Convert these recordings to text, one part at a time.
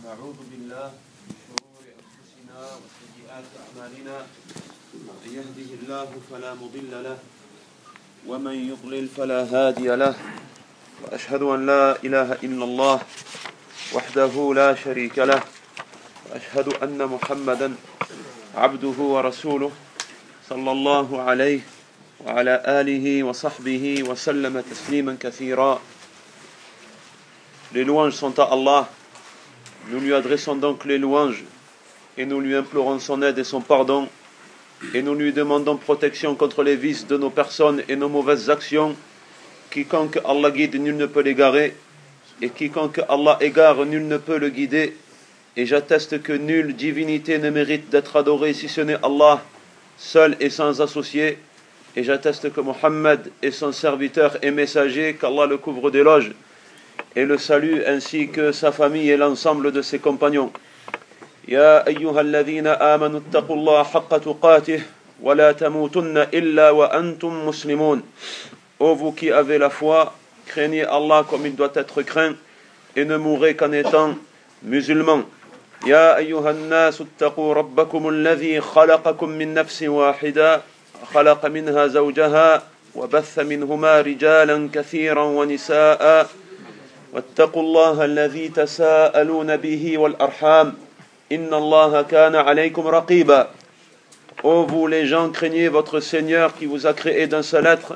ونعوذ بالله من شرور أنفسنا وسيئات أعمالنا من يهده الله فلا مضل له ومن يضلل فلا هادي له وأشهد أن لا إله إلا الله وحده لا شريك له وأشهد أن محمدا عبده ورسوله صلى الله عليه وعلى آله وصحبه وسلم تسليما كثيرا. Les louanges sont à Allah. Nous lui adressons donc les louanges et nous lui implorons son aide et son pardon et nous lui demandons protection contre les vices de nos personnes et nos mauvaises actions. Quiconque Allah guide, nul ne peut l'égarer, et quiconque Allah égare, nul ne peut le guider. Et j'atteste que nulle divinité ne mérite d'être adorée si ce n'est Allah, seul et sans associé. Et j'atteste que Mohammed est son serviteur et messager, qu'Allah le couvre d'éloges et le salue, ainsi que sa famille et l'ensemble de ses compagnons. Ya ayyuhalladhina amanu attaqullaha haqqa tuqatih wa la tamutunna illa wa antum muslimun. Ô vous qui avez la foi, craignez Allah comme il doit être craint et ne mourrez qu'en étant musulmans. Ya ayyuhan nas attaqu rabbakum alladhi khalaqakum min nafsin wahida khalaqa minha zawjaha wa batha minhuma rijalan kathiran wa nisaa. واتقوا الله الذي تساءلون به والأرحام إن الله كان عليكم رقيبا. Ô vous les gens, craignez votre Seigneur qui vous a créé d'un seul être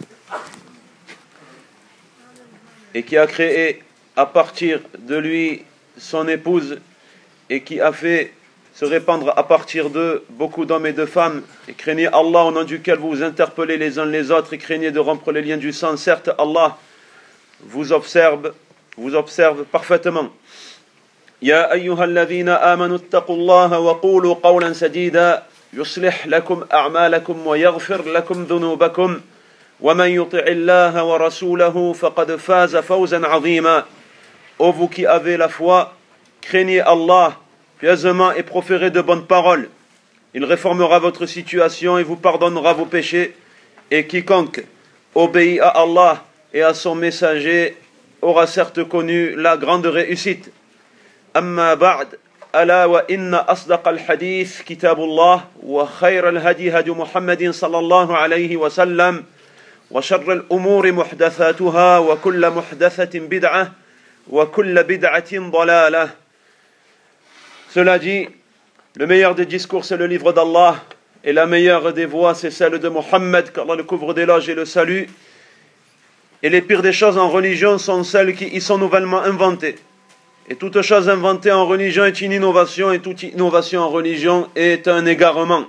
et qui a créé à partir de lui son épouse et qui a fait se répandre à partir d'eux beaucoup d'hommes et de femmes. Et craignez Allah au nom duquel vous vous interpellez les uns les autres et craignez de rompre les liens du sang. Certes, Allah vous observe parfaitement. Ya ayyuhalladhina amanu attaqullaha wa qulu qawlan sadida yuslih lakum a'malakum wa yaghfir lakum dhunubakum wa man yuti'illaha wa rasulahu faqad faza fawzan 'azima. Ô vous qui avez la foi, craignez Allah pieusement et proférez de bonnes paroles. Il réformera votre situation et vous pardonnera vos péchés. Et quiconque obéit à Allah et à son messager aura certes connu la grande réussite. Amma ba'd, ala wa inna asdaq al-hadith kitabullah wa khayr al-hadi hadi Muhammadin sallallahu alayhi wa sallam wa sharr al-umuri muhdathatuha wa kulla muhdathatin bid'ah wa kulla bid'atin dalalah. Cela dit, le meilleur des discours c'est le livre d'Allah et la meilleure des voies c'est celle de Muhammad, qu'Allah le couvre d'éloges et le salue. Et les pires des choses en religion sont celles qui y sont nouvellement inventées. Et toute chose inventée en religion est une innovation, et toute innovation en religion est un égarement.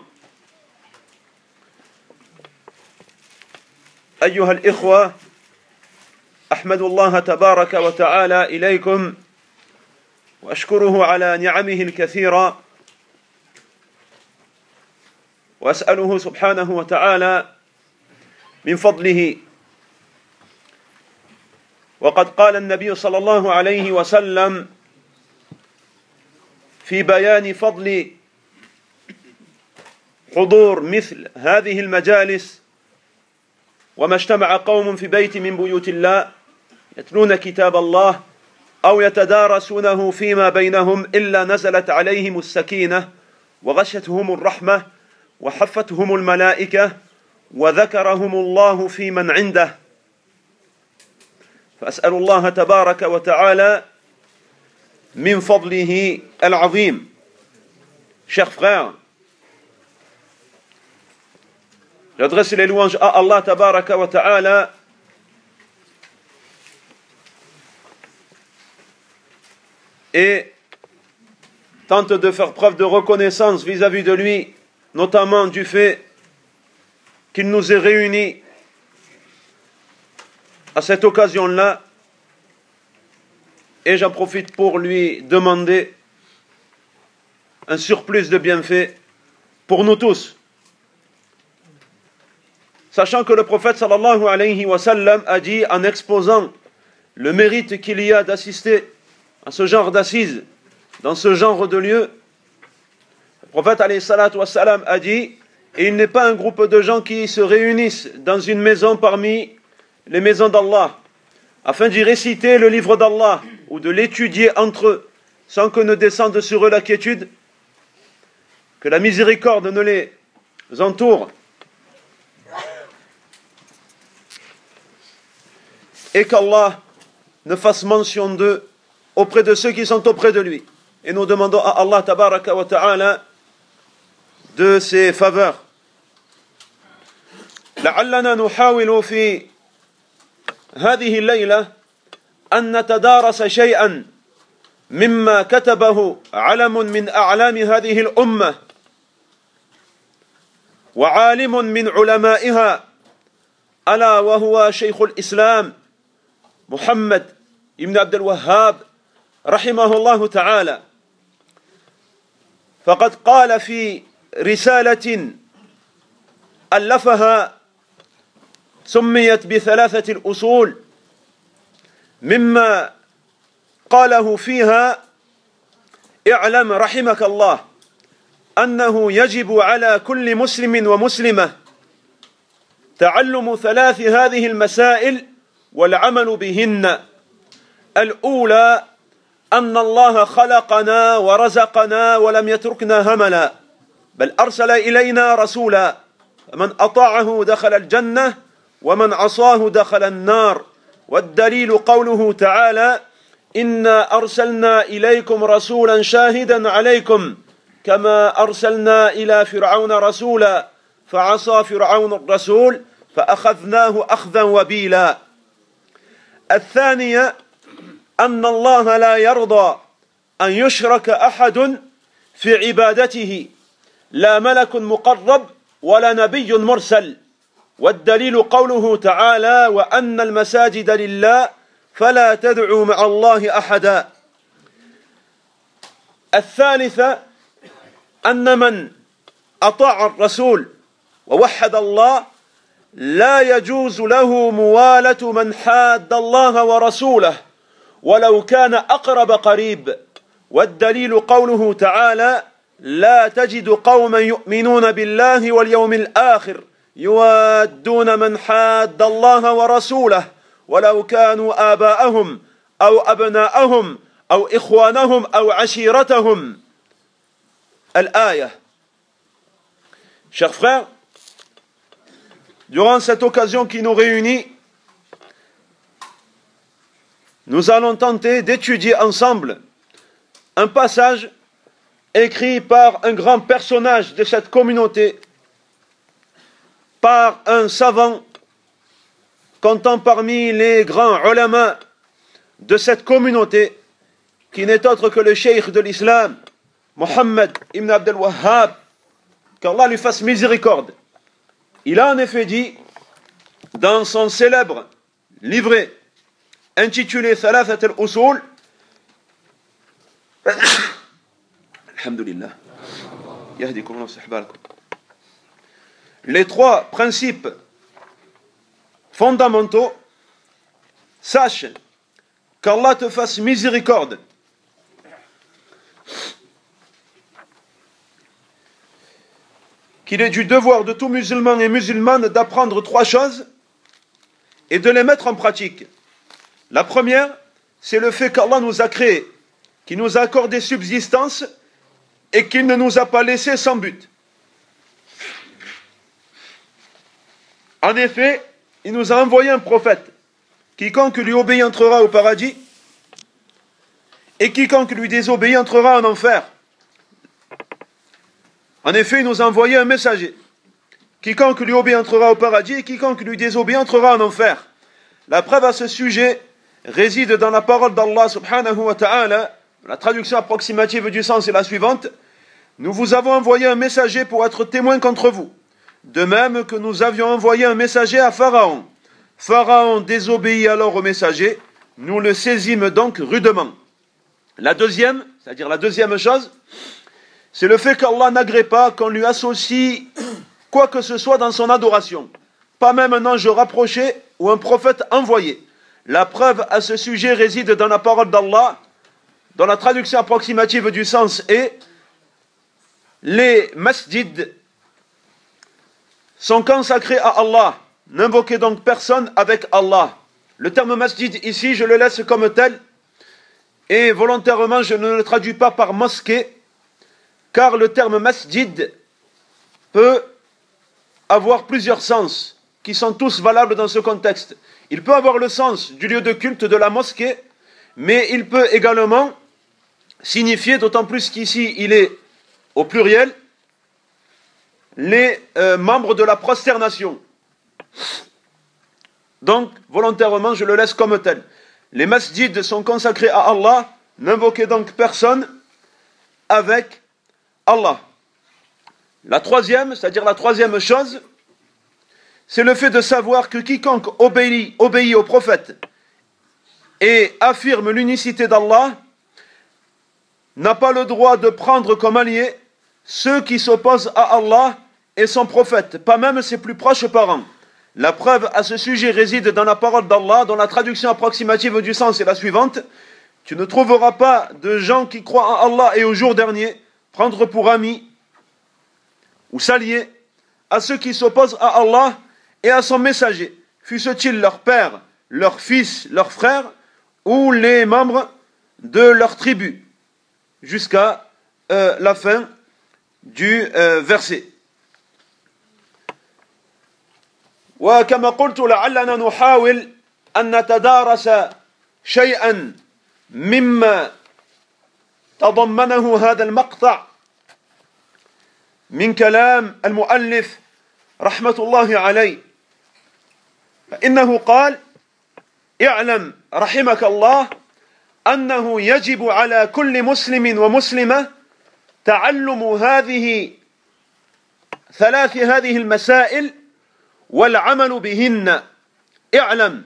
أيها الإخوة أحمد الله تبارك وتعالى إليكم وأشكره على نعمه الكثيرة وأسأله سبحانه وتعالى من فضله. وقد قال النبي صلى الله عليه وسلم في بيان فضل حضور مثل هذه المجالس: وما اجتمع قوم في بيت من بيوت الله يتلون كتاب الله أو يتدارسونه فيما بينهم إلا نزلت عليهم السكينة وغشتهم الرحمة وحفتهم الملائكة وذكرهم الله في من عنده. فأسأل الله تبارك وتعالى من فضله العظيم. Chers frères, j'adresse les louanges à Allah tabaraka wa ta'ala et tente de faire preuve de reconnaissance vis-à-vis de lui, notamment du fait qu'il nous ait réunis à cette occasion-là, et j'en profite pour lui demander un surplus de bienfaits pour nous tous. Sachant que le prophète sallallahu alayhi wa sallam a dit, en exposant le mérite qu'il y a d'assister à ce genre d'assises, dans ce genre de lieu, le prophète alayhi salatu wa sallam a dit, et il n'est pas un groupe de gens qui se réunissent dans une maison parmi les maisons d'Allah, afin d'y réciter le livre d'Allah, ou de l'étudier entre eux, sans que ne descende sur eux la quiétude, que la miséricorde ne les entoure, et qu'Allah ne fasse mention d'eux auprès de ceux qui sont auprès de lui. Et nous demandons à Allah tabaraka wa ta'ala de ses faveurs. لعلنا نحاول في هذه الليلة أن نتدارس شيئا مما كتبه علم من أعلام هذه الأمة وعالم من علمائها ألا وهو شيخ الإسلام محمد بن عبد الوهاب رحمه الله تعالى. فقد قال في رسالة ألفها سميت بثلاثة الأصول، مما قاله فيها: اعلم رحمك الله أنه يجب على كل مسلم ومسلمة تعلم ثلاث هذه المسائل والعمل بهن. الأولى أن الله خلقنا ورزقنا ولم يتركنا هملا، بل أرسل إلينا رسولا، من أطاعه دخل الجنة ومن عصاه دخل النار. والدليل قوله تعالى: إنا أرسلنا إليكم رسولا شاهدا عليكم كما أرسلنا إلى فرعون رسولا فعصى فرعون الرسول فأخذناه أخذا وبيلا. الثانية أن الله لا يرضى أن يشرك أحد في عبادته، لا ملك مقرب ولا نبي مرسل. والدليل قوله تعالى: وأن المساجد لله فلا تدعوا مع الله أحدا. الثالثة أن من أطاع الرسول ووحد الله لا يجوز له موالة من حاد الله ورسوله ولو كان أقرب قريب. والدليل قوله تعالى: لا تجد قوما يؤمنون بالله واليوم الآخر يوادون من حاد الله ورسوله ولو كانوا آباءهم أو أبناءهم أو إخوانهم أو عشيرتهم. الآية. Chers frères, durant cette occasion qui nous réunit, nous allons tenter d'étudier ensemble un passage écrit par un grand personnage de cette communauté, par un savant comptant parmi les grands ulama de cette communauté, qui n'est autre que le cheikh de l'islam, Mohammed ibn Abd al-Wahhab, qu'Allah lui fasse miséricorde. Il a en effet dit, dans son célèbre livret intitulé Thalathat al-Usul, Alhamdulillah, yahdikum Allah sahbalakum, les trois principes fondamentaux. Sache qu'Allah te fasse miséricorde. Qu'il est du devoir de tout musulman et musulmane d'apprendre trois choses et de les mettre en pratique. La première, c'est le fait qu'Allah nous a créés, qu'il nous a accordé subsistance et qu'il ne nous a pas laissés sans but. En effet, il nous a envoyé un prophète. Quiconque lui obéit entrera au paradis, et quiconque lui désobéit entrera en enfer. En effet, il nous a envoyé un messager. Quiconque lui obéit entrera au paradis, et quiconque lui désobéit entrera en enfer. La preuve à ce sujet réside dans la parole d'Allah subhanahu wa ta'ala. La traduction approximative du sens est la suivante: nous vous avons envoyé un messager pour être témoin contre vous, de même que nous avions envoyé un messager à Pharaon. Pharaon désobéit alors au messager, nous le saisîmes donc rudement. La deuxième, c'est-à-dire la deuxième chose, c'est le fait qu'Allah n'agrée pas qu'on lui associe quoi que ce soit dans son adoration, pas même un ange rapproché ou un prophète envoyé. La preuve à ce sujet réside dans la parole d'Allah, dont la traduction approximative du sens est: les masjids sont consacrés à Allah, n'invoquez donc personne avec Allah. Le terme masjid ici, je le laisse comme tel, Et volontairement, je ne le traduis pas par mosquée, car le terme masjid peut avoir plusieurs sens, qui sont tous valables dans ce contexte. Il peut avoir le sens du lieu de culte de la mosquée, mais il peut également signifier, d'autant plus qu'ici il est au pluriel, les membres de la prosternation. Donc, volontairement, je le laisse comme tel. Les masjids sont consacrés à Allah, n'invoquez donc personne avec Allah. La troisième, c'est-à-dire la troisième chose, c'est le fait de savoir que quiconque obéit au prophète et affirme l'unicité d'Allah n'a pas le droit de prendre comme alliés ceux qui s'opposent à Allah et son prophète, pas même ses plus proches parents. La preuve à ce sujet réside dans la parole d'Allah, dont la traduction approximative du sens est la suivante. Tu ne trouveras pas de gens qui croient en Allah et au jour dernier prendre pour amis ou s'allier à ceux qui s'opposent à Allah et à son messager, fussent-ils leur père, leur fils, leurs frères ou les membres de leur tribu, jusqu'à la fin du verset. وكما قلت لعلنا نحاول أن نتدارس شيئا مما تضمنه هذا المقطع من كلام المؤلف رحمة الله عليه، فإنه قال: اعلم رحمك الله أنه يجب على كل مسلم ومسلمة تعلم ثلاث هذه المسائل والعمل بهن. اعلم.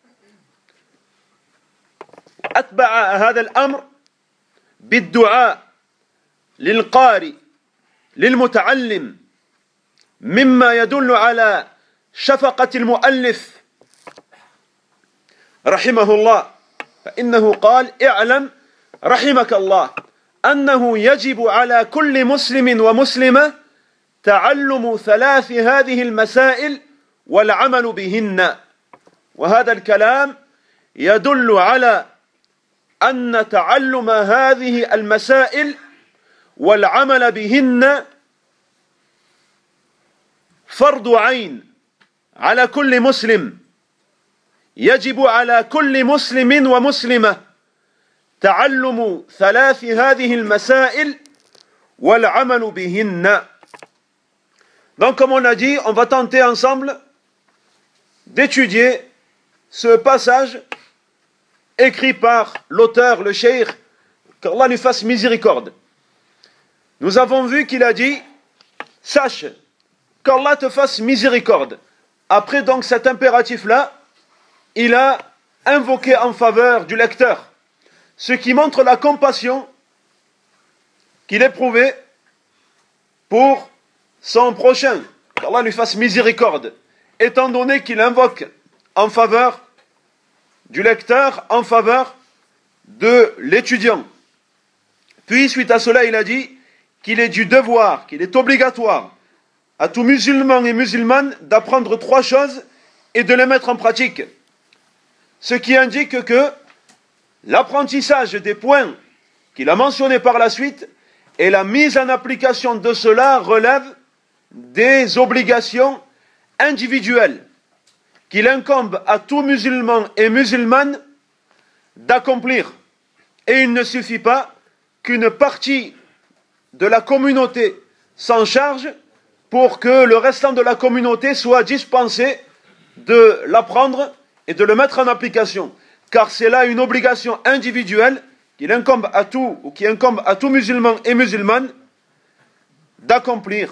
أتبع هذا الأمر بالدعاء للقارئ للمتعلم مما يدل على شفقة المؤلف رحمه الله، فإنه قال: اعلم رحمك الله أنه يجب على كل مسلم ومسلمة تعلم ثلاث هذه المسائل والعمل بهن. وهذا الكلام يدل على أن تعلم هذه المسائل والعمل بهن فرض عين على كل مسلم. يجب على كل مسلم ومسلمة تعلم ثلاث هذه المسائل والعمل بهن. Donc, comme on a dit, on va tenter ensemble d'étudier ce passage écrit par l'auteur, le cheikh, qu'Allah lui fasse miséricorde. Nous avons vu qu'il a dit: sache qu'Allah te fasse miséricorde. Après donc cet impératif-là, il a invoqué en faveur du lecteur, ce qui montre la compassion qu'il éprouvait pour son prochain, qu'Allah lui fasse miséricorde, étant donné qu'il invoque en faveur du lecteur, en faveur de l'étudiant. Puis, suite à cela, il a dit qu'il est du devoir, qu'il est obligatoire à tout musulman et musulmane d'apprendre trois choses et de les mettre en pratique. Ce qui indique que l'apprentissage des points qu'il a mentionnés par la suite et la mise en application de cela relève des obligations individuelles qu'il incombe à tout musulman et musulmane d'accomplir. Et il ne suffit pas qu'une partie de la communauté s'en charge pour que le restant de la communauté soit dispensé de l'apprendre et de le mettre en application. Car c'est là une obligation individuelle qu'il incombe à tout, ou qui incombe à tout musulman et musulmane d'accomplir.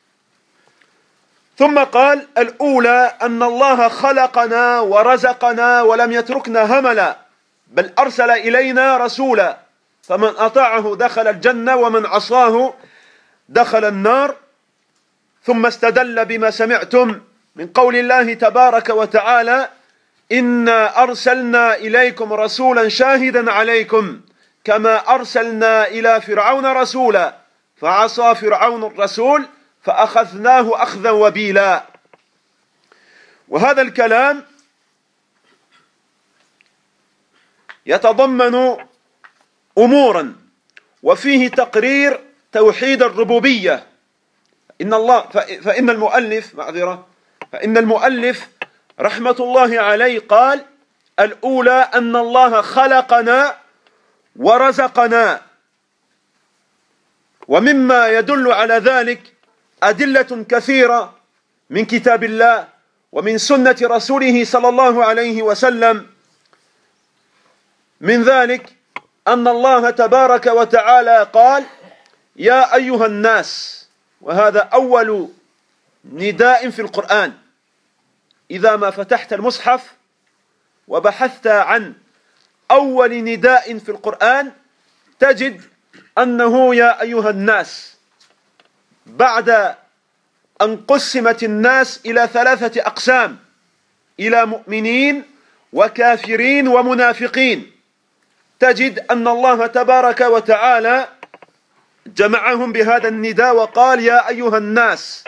ثم قال: الأولى أن الله خلقنا ورزقنا ولم يتركنا هملا بل أرسل إلينا رسولا فمن أطاعه دخل الجنة ومن عصاه دخل النار. ثم استدل بما سمعتم من قول الله تبارك وتعالى: إنا أرسلنا إليكم رسولا شاهدا عليكم كما أرسلنا إلى فرعون رسولا فعصى فرعون الرسول فأخذناه أخذا وبيلا. وهذا الكلام يتضمن أمورا وفيه تقرير توحيد الربوبية. فإن المؤلف رحمة الله عليه قال: الأولى أن الله خلقنا ورزقنا، ومما يدل على ذلك أدلة كثيرة من كتاب الله ومن سنة رسوله صلى الله عليه وسلم. من ذلك أن الله تبارك وتعالى قال: يا أيها الناس، وهذا أول نداء في القرآن. إذا ما فتحت المصحف وبحثت عن أول نداء في القرآن تجد أنه يا أيها الناس، بعد أن قسمت الناس إلى 3 أقسام: إلى مؤمنين وكافرين ومنافقين، تجد أن الله تبارك وتعالى جمعهم بهذا النداء وقال: يا أيها الناس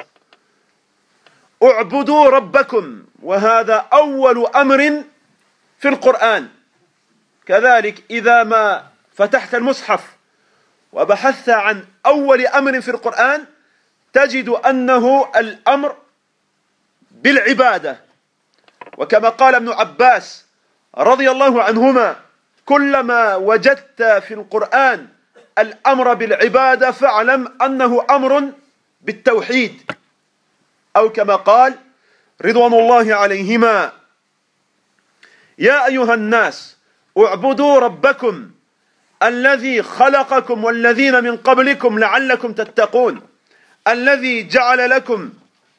اعبدوا ربكم، وهذا أول أمر في القرآن. كذلك إذا ما فتحت المصحف وبحثت عن أول أمر في القرآن تجد أنه الأمر بالعبادة. وكما قال ابن عباس رضي الله عنهما: كلما وجدت في القرآن الأمر بالعبادة فاعلم أنه أمر بالتوحيد، أو كما قال رضوان الله عليهما: يا أيها الناس اعبدوا ربكم الذي خلقكم والذين من قبلكم لعلكم تتقون، الذي جعل لكم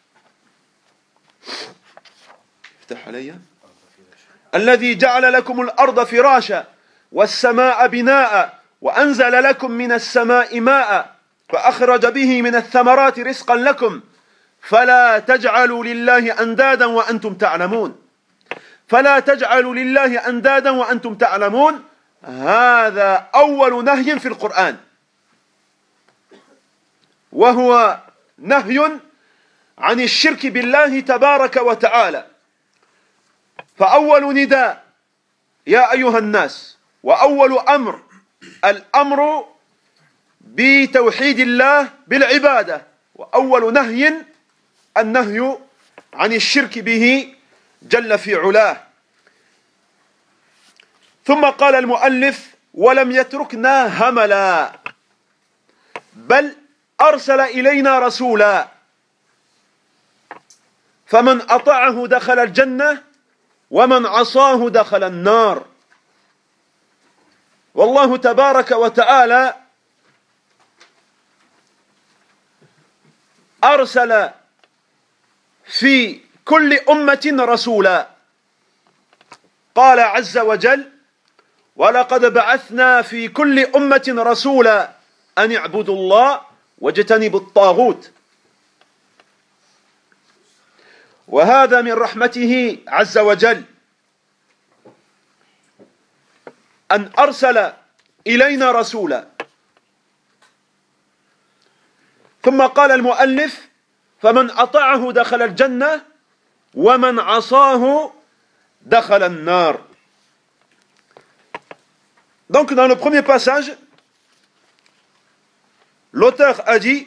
الذي جعل لكم الأرض فراشا والسماء بناء وأنزل لكم من السماء ماء فأخرج به من الثمرات رزقا لكم فلا تجعلوا لله أندادا وأنتم تعلمون. فلا تجعلوا لله أندادا وأنتم تعلمون، هذا أول نهي في القرآن، وهو نهي عن الشرك بالله تبارك وتعالى. فأول نداء يا أيها الناس، وأول أمر الأمر بتوحيد الله بالعبادة، وأول نهي النهي عن الشرك به جل في علاه. ثم قال المؤلف: ولم يتركنا هملا، بل أرسل إلينا رسولا، فمن أطاعه دخل الجنة ومن عصاه دخل النار. والله تبارك وتعالى أرسل في كل أمة رسولا. قال عز وجل: ولقد بعثنا في كل أمة رسولا أن اعبدوا الله واجتنبوا الطاغوت. وهذا من رحمته عز وجل أن أرسل إلينا رسولا. ثم قال المؤلف: فمن أطاعه دخل الجنة ومن عصاه دخل النار. Donc dans le premier passage, l'auteur a dit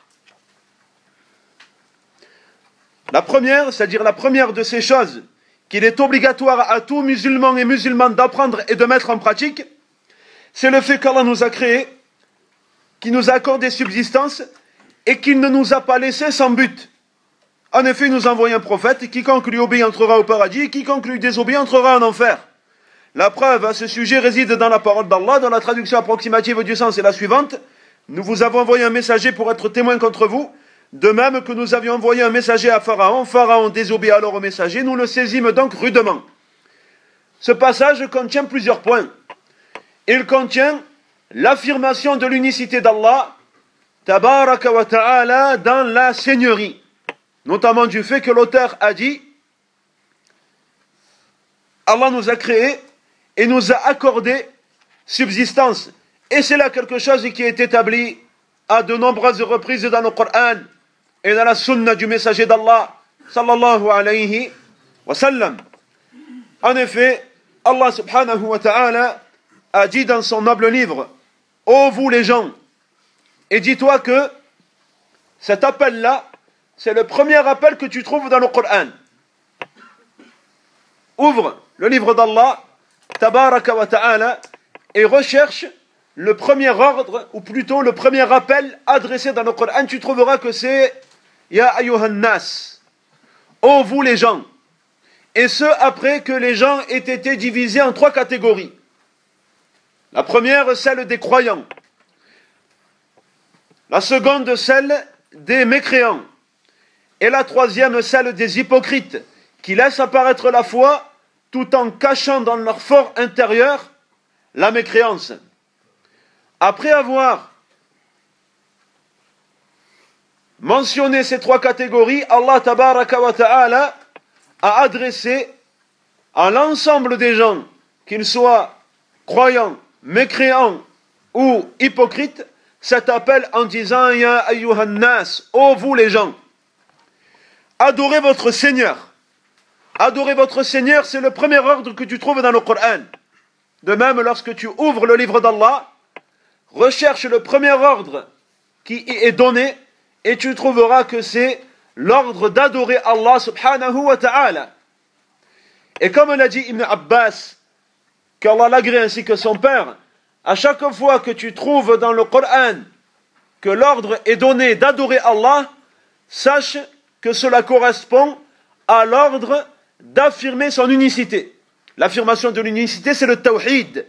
la première, c'est-à-dire la première de ces choses qu'il est obligatoire à tout musulman et musulmane d'apprendre et de mettre en pratique, c'est le fait qu'Allah nous a créés, qu'il nous a accordé subsistance et qu'il ne nous a pas laissés sans but. En effet, il nous a envoyé un prophète, quiconque lui obéit entrera au paradis, et quiconque lui désobéit entrera en enfer. La preuve à ce sujet réside dans la parole d'Allah, dont la traduction approximative du sens est la suivante: nous vous avons envoyé un messager pour être témoin contre vous, de même que nous avions envoyé un messager à Pharaon. Pharaon désobéit alors au messager, nous le saisîmes donc rudement. Ce passage contient plusieurs points. Il contient l'affirmation de l'unicité d'Allah Tabaraka wa Ta'ala dans la seigneurie, notamment du fait que l'auteur a dit: Allah nous a créés et nous a accordé subsistance. Et c'est là quelque chose qui est établi à de nombreuses reprises dans le Coran et dans la sunna du messager d'Allah sallallahu alayhi wa sallam. En effet, Allah subhanahu wa ta'ala a dit dans son noble livre, ô vous les gens, et dis-toi que cet appel-là, c'est le premier appel que tu trouves dans le Coran. Ouvre le livre d'Allah, Tabaraka wa Ta'ala, et recherche le premier ordre, ou plutôt le premier appel adressé dans le Coran. Tu trouveras que c'est Ya ayyuhan nas, ô vous les gens. Et ce, après que les gens aient été divisés en 3 catégories. La première, celle des croyants. La seconde, celle des mécréants. Et la troisième, celle des hypocrites, qui laissent apparaître la foi tout en cachant dans leur fort intérieur la mécréance. Après avoir mentionné ces 3 catégories, Allah Tabaraka wa Ta'ala a adressé à l'ensemble des gens, qu'ils soient croyants, mécréants ou hypocrites, cet appel en disant Ya ayyuhan nas, ô vous les gens, adorez votre Seigneur. Adorez votre Seigneur, c'est le premier ordre que tu trouves dans le Coran. De même, lorsque tu ouvres le livre d'Allah, recherche le premier ordre qui y est donné et tu trouveras que c'est l'ordre d'adorer Allah subhanahu wa ta'ala. Et comme l'a dit Ibn Abbas, qu'Allah l'agrée ainsi que son père, à chaque fois que tu trouves dans le Coran que l'ordre est donné d'adorer Allah, sache que cela correspond à l'ordre d'affirmer son unicité. L'affirmation de l'unicité, c'est le tawhid.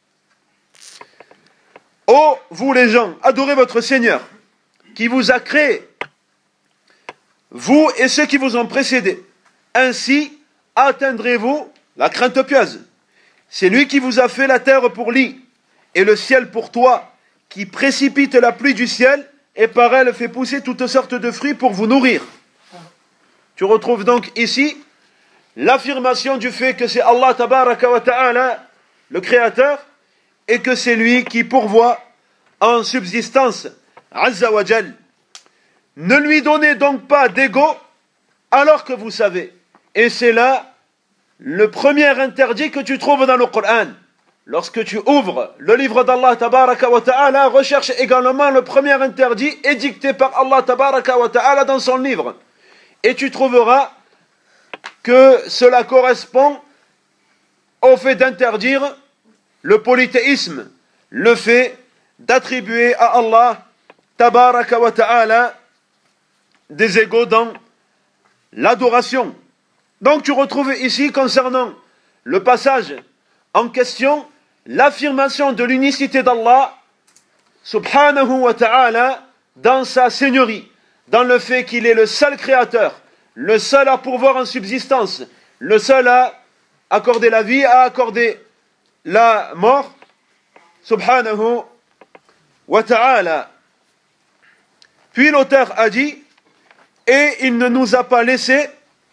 Ô vous les gens, adorez votre Seigneur, qui vous a créé, vous et ceux qui vous ont précédés. Ainsi atteindrez-vous la crainte pieuse. C'est lui qui vous a fait la terre pour lit et le ciel pour toit, qui précipite la pluie du ciel et par elle fait pousser toutes sortes de fruits pour vous nourrir. Tu retrouves donc ici l'affirmation du fait que c'est Allah Tabaraka wa Ta'ala, le Créateur, et que c'est lui qui pourvoit en subsistance, Azza wa Jal. Ne lui donnez donc pas d'ego alors que vous savez. Et c'est là le premier interdit que tu trouves dans le Coran. Lorsque tu ouvres le livre d'Allah Tabaraka wa Ta'ala, recherche également le premier interdit édicté par Allah Tabaraka wa Ta'ala dans son livre. Et tu trouveras que cela correspond au fait d'interdire le polythéisme, le fait d'attribuer à Allah Tabaraka wa Ta'ala des égaux dans l'adoration. Donc tu retrouves ici, concernant le passage en question, l'affirmation de l'unicité d'Allah subhanahu wa ta'ala dans sa seigneurie, dans le fait qu'il est le seul créateur, le seul à pourvoir en subsistance, le seul à accorder la vie, à accorder la mort, subhanahu wa ta'ala. Puis l'auteur a dit, et il ne nous a pas laissé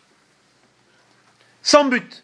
sans but.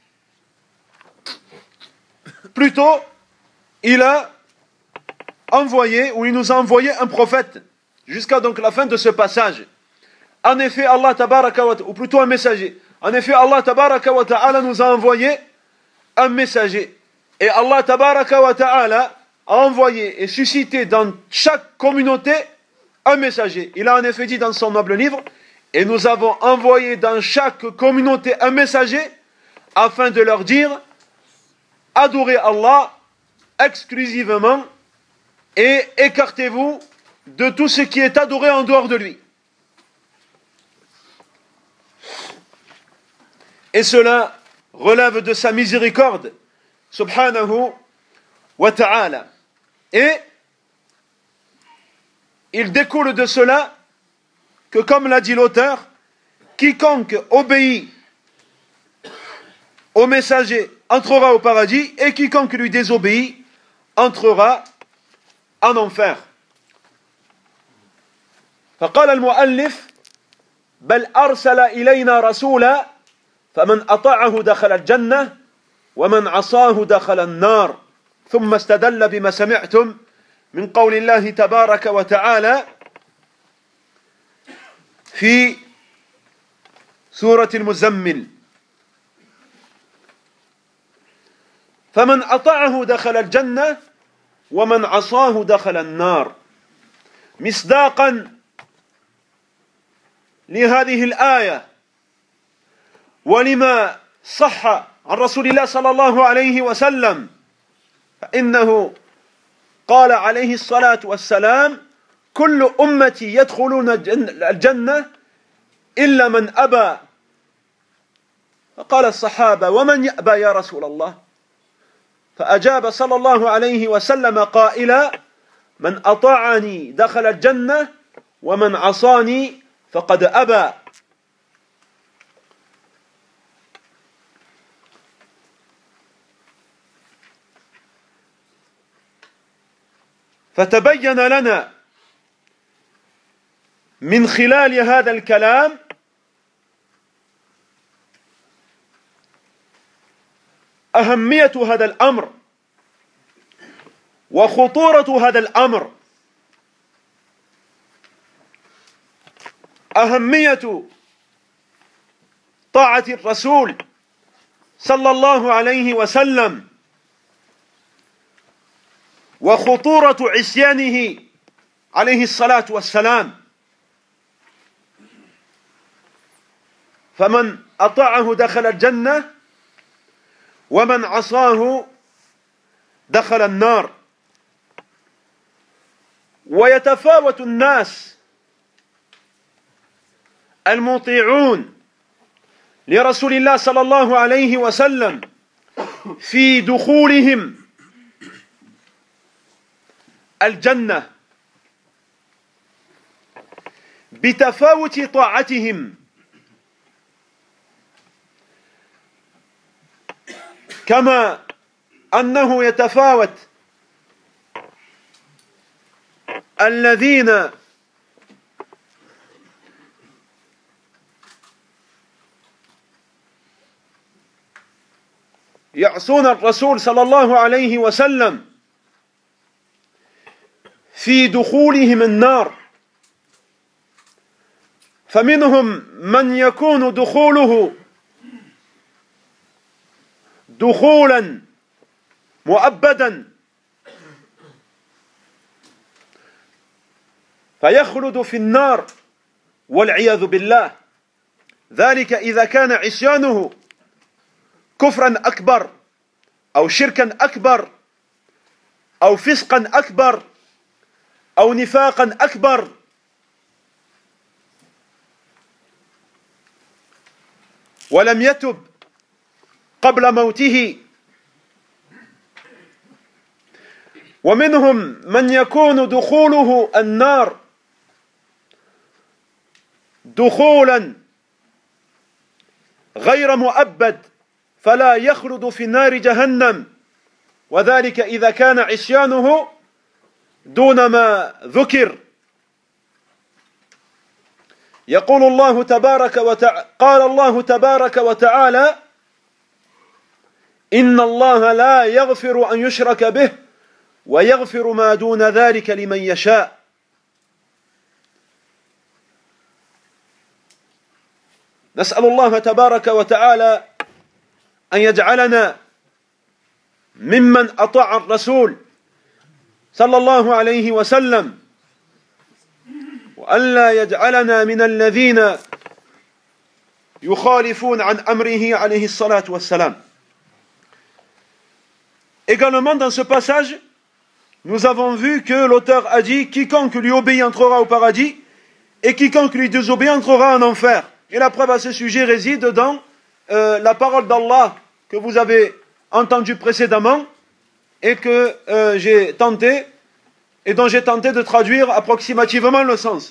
Plutôt, il a envoyé, ou il nous a envoyé un prophète, jusqu'à donc la fin de ce passage. En effet, Allah tabaraka wa ta'ala, ou plutôt un messager. En effet, Allah tabaraka wa ta'ala nous a envoyé un messager. Et Allah tabaraka wa ta'ala a envoyé et suscité dans chaque communauté un messager. Il a en effet dit dans son noble livre, et nous avons envoyé dans chaque communauté un messager afin de leur dire, adorez Allah exclusivement et écartez-vous de tout ce qui est adoré en dehors de lui. Et cela relève de sa miséricorde, subhanahu wa ta'ala. Et il découle de cela que, comme l'a dit l'auteur, quiconque obéit au messager entrera au paradis, et quiconque lui désobéit entrera en enfer. فقال المؤلف بل أرسل إلينا رسولا فمن أطاعه دخل الجنة ومن عصاه دخل النار ثم استدل بما سمعتم من قول الله تبارك وتعالى في سورة المزمل فمن أطاعه دخل الجنة ومن عصاه دخل النار. مصداقا لهذه الآية ولما صح عن رسول الله صلى الله عليه وسلم، فإنه قال عليه الصلاة والسلام: كل أمتي يدخلون الجنة إلا من أبى. فقال الصحابة: ومن يأبى يا رسول الله؟ فأجاب صلى الله عليه وسلم قائلا: من أطاعني دخل الجنة ومن عصاني فقد أبى. فتبين لنا من خلال هذا الكلام أهمية هذا الأمر وخطورة هذا الأمر، أهمية طاعة الرسول صلى الله عليه وسلم وخطورة عصيانه عليه الصلاة والسلام. فمن أطاعه دخل الجنة ومن عصاه دخل النار. ويتفاوت الناس المطيعون لرسول الله صلى الله عليه وسلم في دخولهم الجنة بتفاوت طاعتهم، كما أنه يتفاوت الذين يعصون الرسول صلى الله عليه وسلم في دخولهم النار. فمنهم من يكون دخوله دخولا مؤبدا فيخلد في النار والعياذ بالله، ذلك إذا كان عصيانه كفرا أكبر أو شركا أكبر أو فسقا أكبر أو نفاقا أكبر. ولم يتب قبل موته. ومنهم من يكون دخوله النار دخولا غير مؤبد فلا يخلد في نار جهنم، وذلك إذا كان عصيانه دون ما ذكر. يقول الله تبارك وتعالى: قال الله تبارك وتعالى: إن الله لا يغفر أن يشرك به ويغفر ما دون ذلك لمن يشاء. نسأل الله تبارك وتعالى أن يجعلنا ممن أطاع الرسول صلى الله عليه وسلم، وأن لا يجعلنا من الذين يخالفون عن أمره عليه الصلاة والسلام. Également dans ce passage, nous avons vu que l'auteur a dit: quiconque lui obéit entrera au paradis et quiconque lui désobéit entrera en enfer. Et la preuve à ce sujet réside dans la parole d'Allah que vous avez entendue précédemment et que j'ai tenté et dont j'ai tenté de traduire approximativement le sens.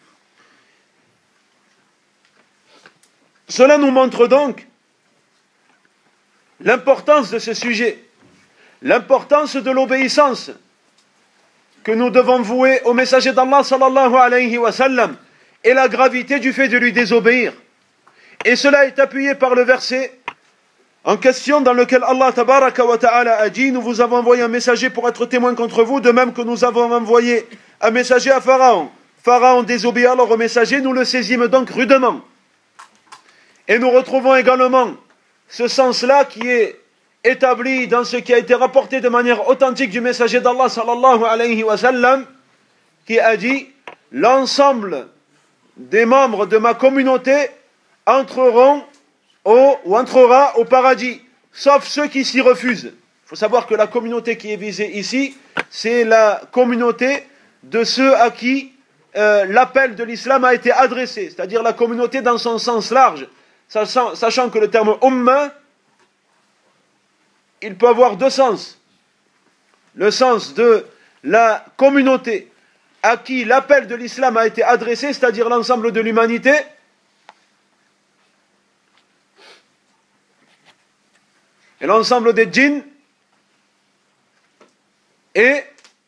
Cela nous montre donc l'importance de ce sujet, l'importance de l'obéissance que nous devons vouer au messager d'Allah sallallahu alayhi wa sallam et la gravité du fait de lui désobéir. Et cela est appuyé par le verset en question dans lequel Allah tabaraka wa ta'ala a dit: nous vous avons envoyé un messager pour être témoin contre vous, de même que nous avons envoyé un messager à Pharaon. Pharaon désobéit alors au messager, nous le saisîmes donc rudement. Et nous retrouvons également ce sens-là qui est établi dans ce qui a été rapporté de manière authentique du messager d'Allah sallallahu alayhi wa sallam, qui a dit: l'ensemble des membres de ma communauté entrera au paradis, sauf ceux qui s'y refusent. Il faut savoir que la communauté qui est visée ici, c'est la communauté de ceux à qui l'appel de l'islam a été adressé, c'est-à-dire la communauté dans son sens large, sachant que le terme umma, il peut avoir deux sens. Le sens de la communauté à qui l'appel de l'islam a été adressé, c'est-à-dire l'ensemble de l'humanité, et l'ensemble des djinns, et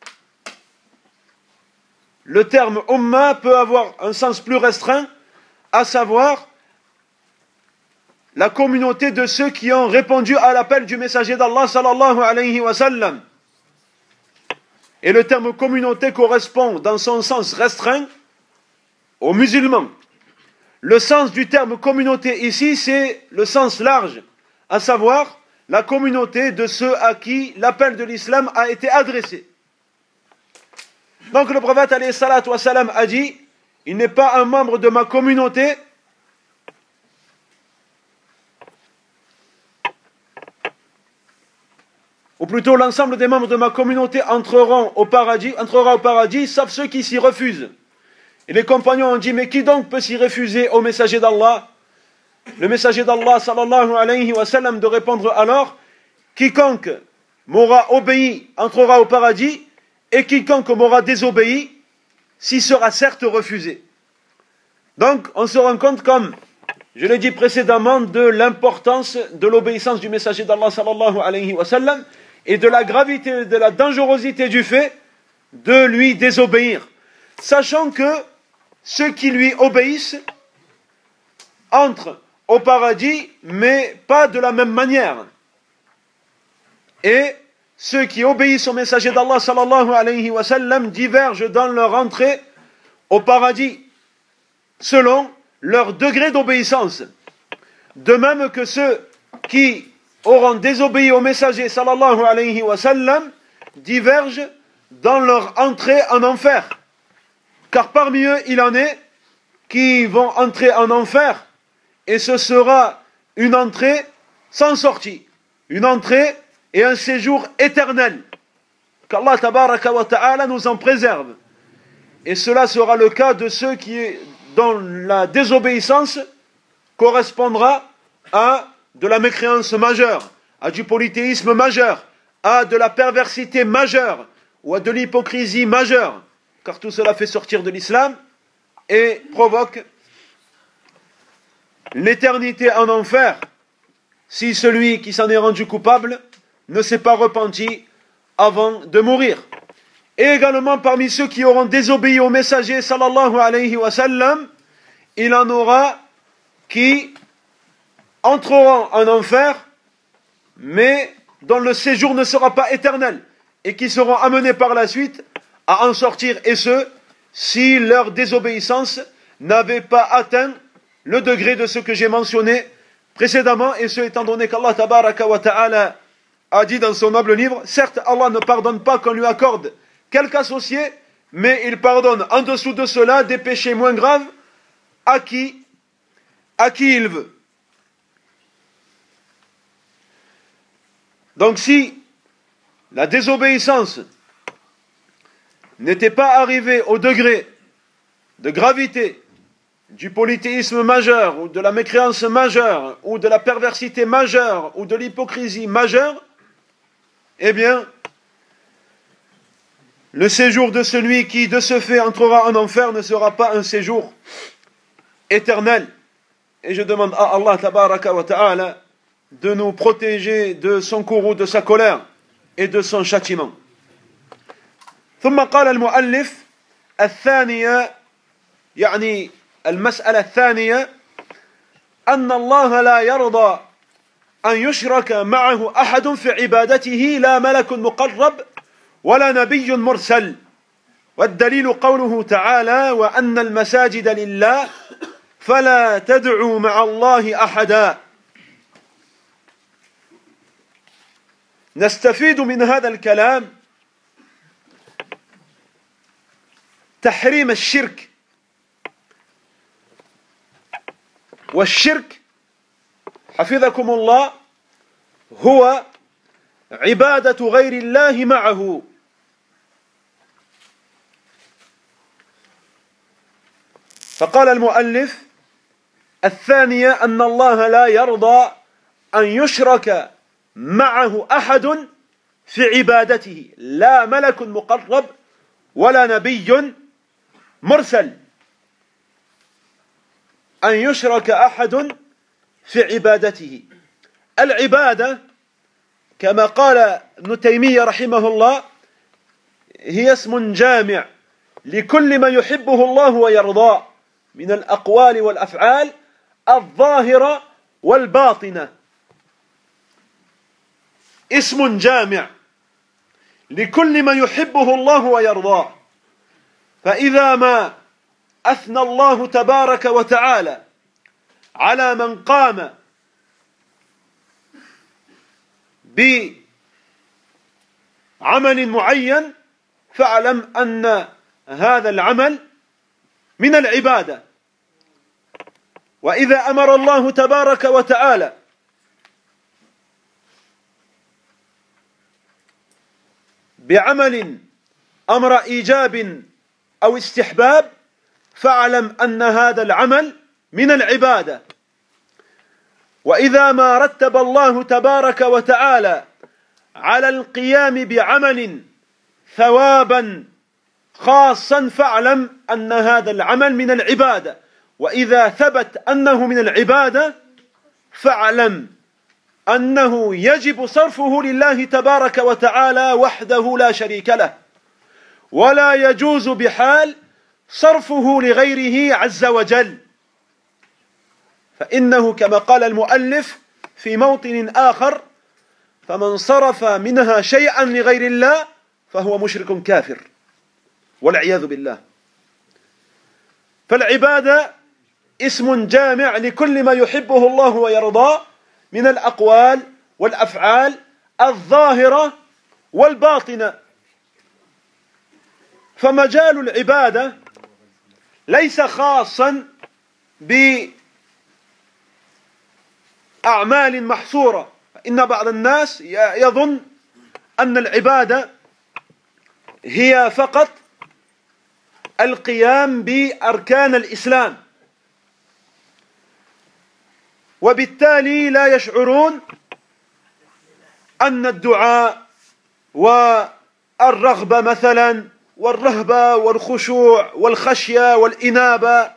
le terme umma peut avoir un sens plus restreint, à savoir la communauté de ceux qui ont répondu à l'appel du messager d'Allah sallallahu alayhi wa sallam. Et le terme communauté correspond dans son sens restreint aux musulmans. Le sens du terme communauté ici, c'est le sens large, à savoir la communauté de ceux à qui l'appel de l'islam a été adressé. Donc le prophète alayhi salatu wa salam a dit: il n'est pas un membre de ma communauté ou plutôt l'ensemble des membres de ma communauté entrera au paradis, sauf ceux qui s'y refusent. Et les compagnons ont dit: mais qui donc peut s'y refuser au messager d'Allah? Le messager d'Allah sallallahu alayhi wa sallam de répondre alors: quiconque m'aura obéi entrera au paradis, et quiconque m'aura désobéi s'y sera certes refusé. Donc on se rend compte, comme je l'ai dit précédemment, de l'importance de l'obéissance du messager d'Allah sallallahu alayhi wa sallam, et de la gravité, de la dangerosité du fait de lui désobéir, sachant que ceux qui lui obéissent entrent au paradis, mais pas de la même manière. Et ceux qui obéissent au messager d'Allah sallallahu alayhi wa sallam divergent dans leur entrée au paradis, selon leur degré d'obéissance. De même que ceux qui auront désobéi au messager sallallahu alayhi wa sallam divergent dans leur entrée en enfer. Car parmi eux, il en est qui vont entrer en enfer, et ce sera une entrée sans sortie, une entrée et un séjour éternel. Qu'Allah tabaraka wa ta'ala nous en préserve. Et cela sera le cas de ceux dont la désobéissance correspondra à de la mécréance majeure, à du polythéisme majeur, à de la perversité majeure, ou à de l'hypocrisie majeure, car tout cela fait sortir de l'islam et provoque l'éternité en enfer, si celui qui s'en est rendu coupable ne s'est pas repenti avant de mourir. Et également parmi ceux qui auront désobéi au messager sallallahu alayhi wa sallam, il en aura qui entreront en enfer, mais dont le séjour ne sera pas éternel, et qui seront amenés par la suite à en sortir, et ce, si leur désobéissance n'avait pas atteint le degré de ce que j'ai mentionné précédemment, et ce étant donné qu'Allah tabaraka wa ta'ala a dit dans son noble livre: certes Allah ne pardonne pas qu'on lui accorde quelque associé, mais il pardonne en dessous de cela des péchés moins graves à qui il veut. Donc si la désobéissance n'était pas arrivée au degré de gravité du polythéisme majeur, ou de la mécréance majeure, ou de la perversité majeure, ou de l'hypocrisie majeure, eh bien, le séjour de celui qui de ce fait entrera en enfer ne sera pas un séjour éternel. Et je demande à Allah tabaraka wa ta'ala de nous protéger de son courroux, de sa colère et de son châtiment. ثم قال المؤلف الثانية، يعني المسألة الثانية، أن الله لا يرضى أن يشرك معه أحد في عبادته، لا ملك مقرب ولا نبي مرسل. والدليل قوله تعالى: وأن المساجد لله فلا تدعوا مع الله أحدا. نستفيد من هذا الكلام تحريم الشرك. والشرك حفظكم الله هو عبادة غير الله معه. فقال المؤلف: الثانية أن الله لا يرضى أن يشرك معه أحد في عبادته، لا ملك مقرب ولا نبي مرسل، أن يشرك أحد في عبادته. العبادة كما قال ابن تيمية رحمه الله هي اسم جامع لكل ما يحبه الله ويرضاه من الأقوال والأفعال الظاهرة والباطنة. اسم جامع لكل ما يحبه الله ويرضاه. فإذا ما أثنى الله تبارك وتعالى على من قام بعمل معين فاعلم أن هذا العمل من العبادة. وإذا أمر الله تبارك وتعالى بعمل أمر إيجاب أو استحباب فاعلم أن هذا العمل من العبادة. وإذا ما رتب الله تبارك وتعالى على القيام بعمل ثوابا خاصا فاعلم أن هذا العمل من العبادة. وإذا ثبت أنه من العبادة فاعلم أنه يجب صرفه لله تبارك وتعالى وحده لا شريك له، ولا يجوز بحال صرفه لغيره عز وجل. فإنه كما قال المؤلف في موطن آخر: فمن صرف منها شيئا لغير الله فهو مشرك كافر والعياذ بالله. فالعبادة اسم جامع لكل ما يحبه الله ويرضاه من الأقوال والأفعال الظاهرة والباطنة. فمجال العبادة ليس خاصا بأعمال محصورة. إن بعض الناس يظن أن العبادة هي فقط القيام بأركان الإسلام، وبالتالي لا يشعرون أن الدعاء والرغبة مثلا والرهبة والخشوع والخشية والإنابة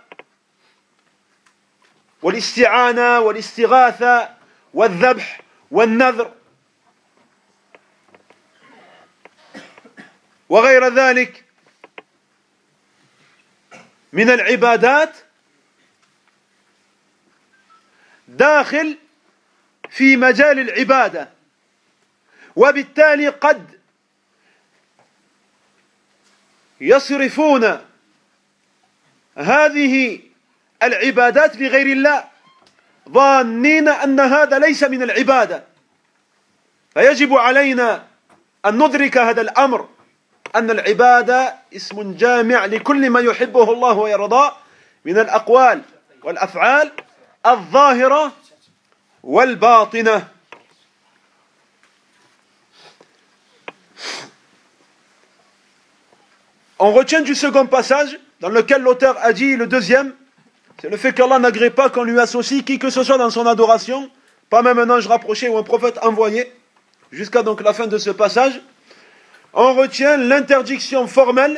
والاستعانة والاستغاثة والذبح والنذر وغير ذلك من العبادات داخل في مجال العبادة. وبالتالي قد يصرفون هذه العبادات لغير الله ظانين أن هذا ليس من العبادة. فيجب علينا أن ندرك هذا الأمر، أن العبادة اسم جامع لكل ما يحبه الله ويرضاه من الأقوال والأفعال الظاهرة والباطنة. On retient du second passage, dans lequel l'auteur a dit, le deuxième, c'est le fait qu'Allah n'agrée pas qu'on lui associe qui que ce soit dans son adoration, pas même un ange rapproché ou un prophète envoyé, jusqu'à donc la fin de ce passage. On retient l'interdiction formelle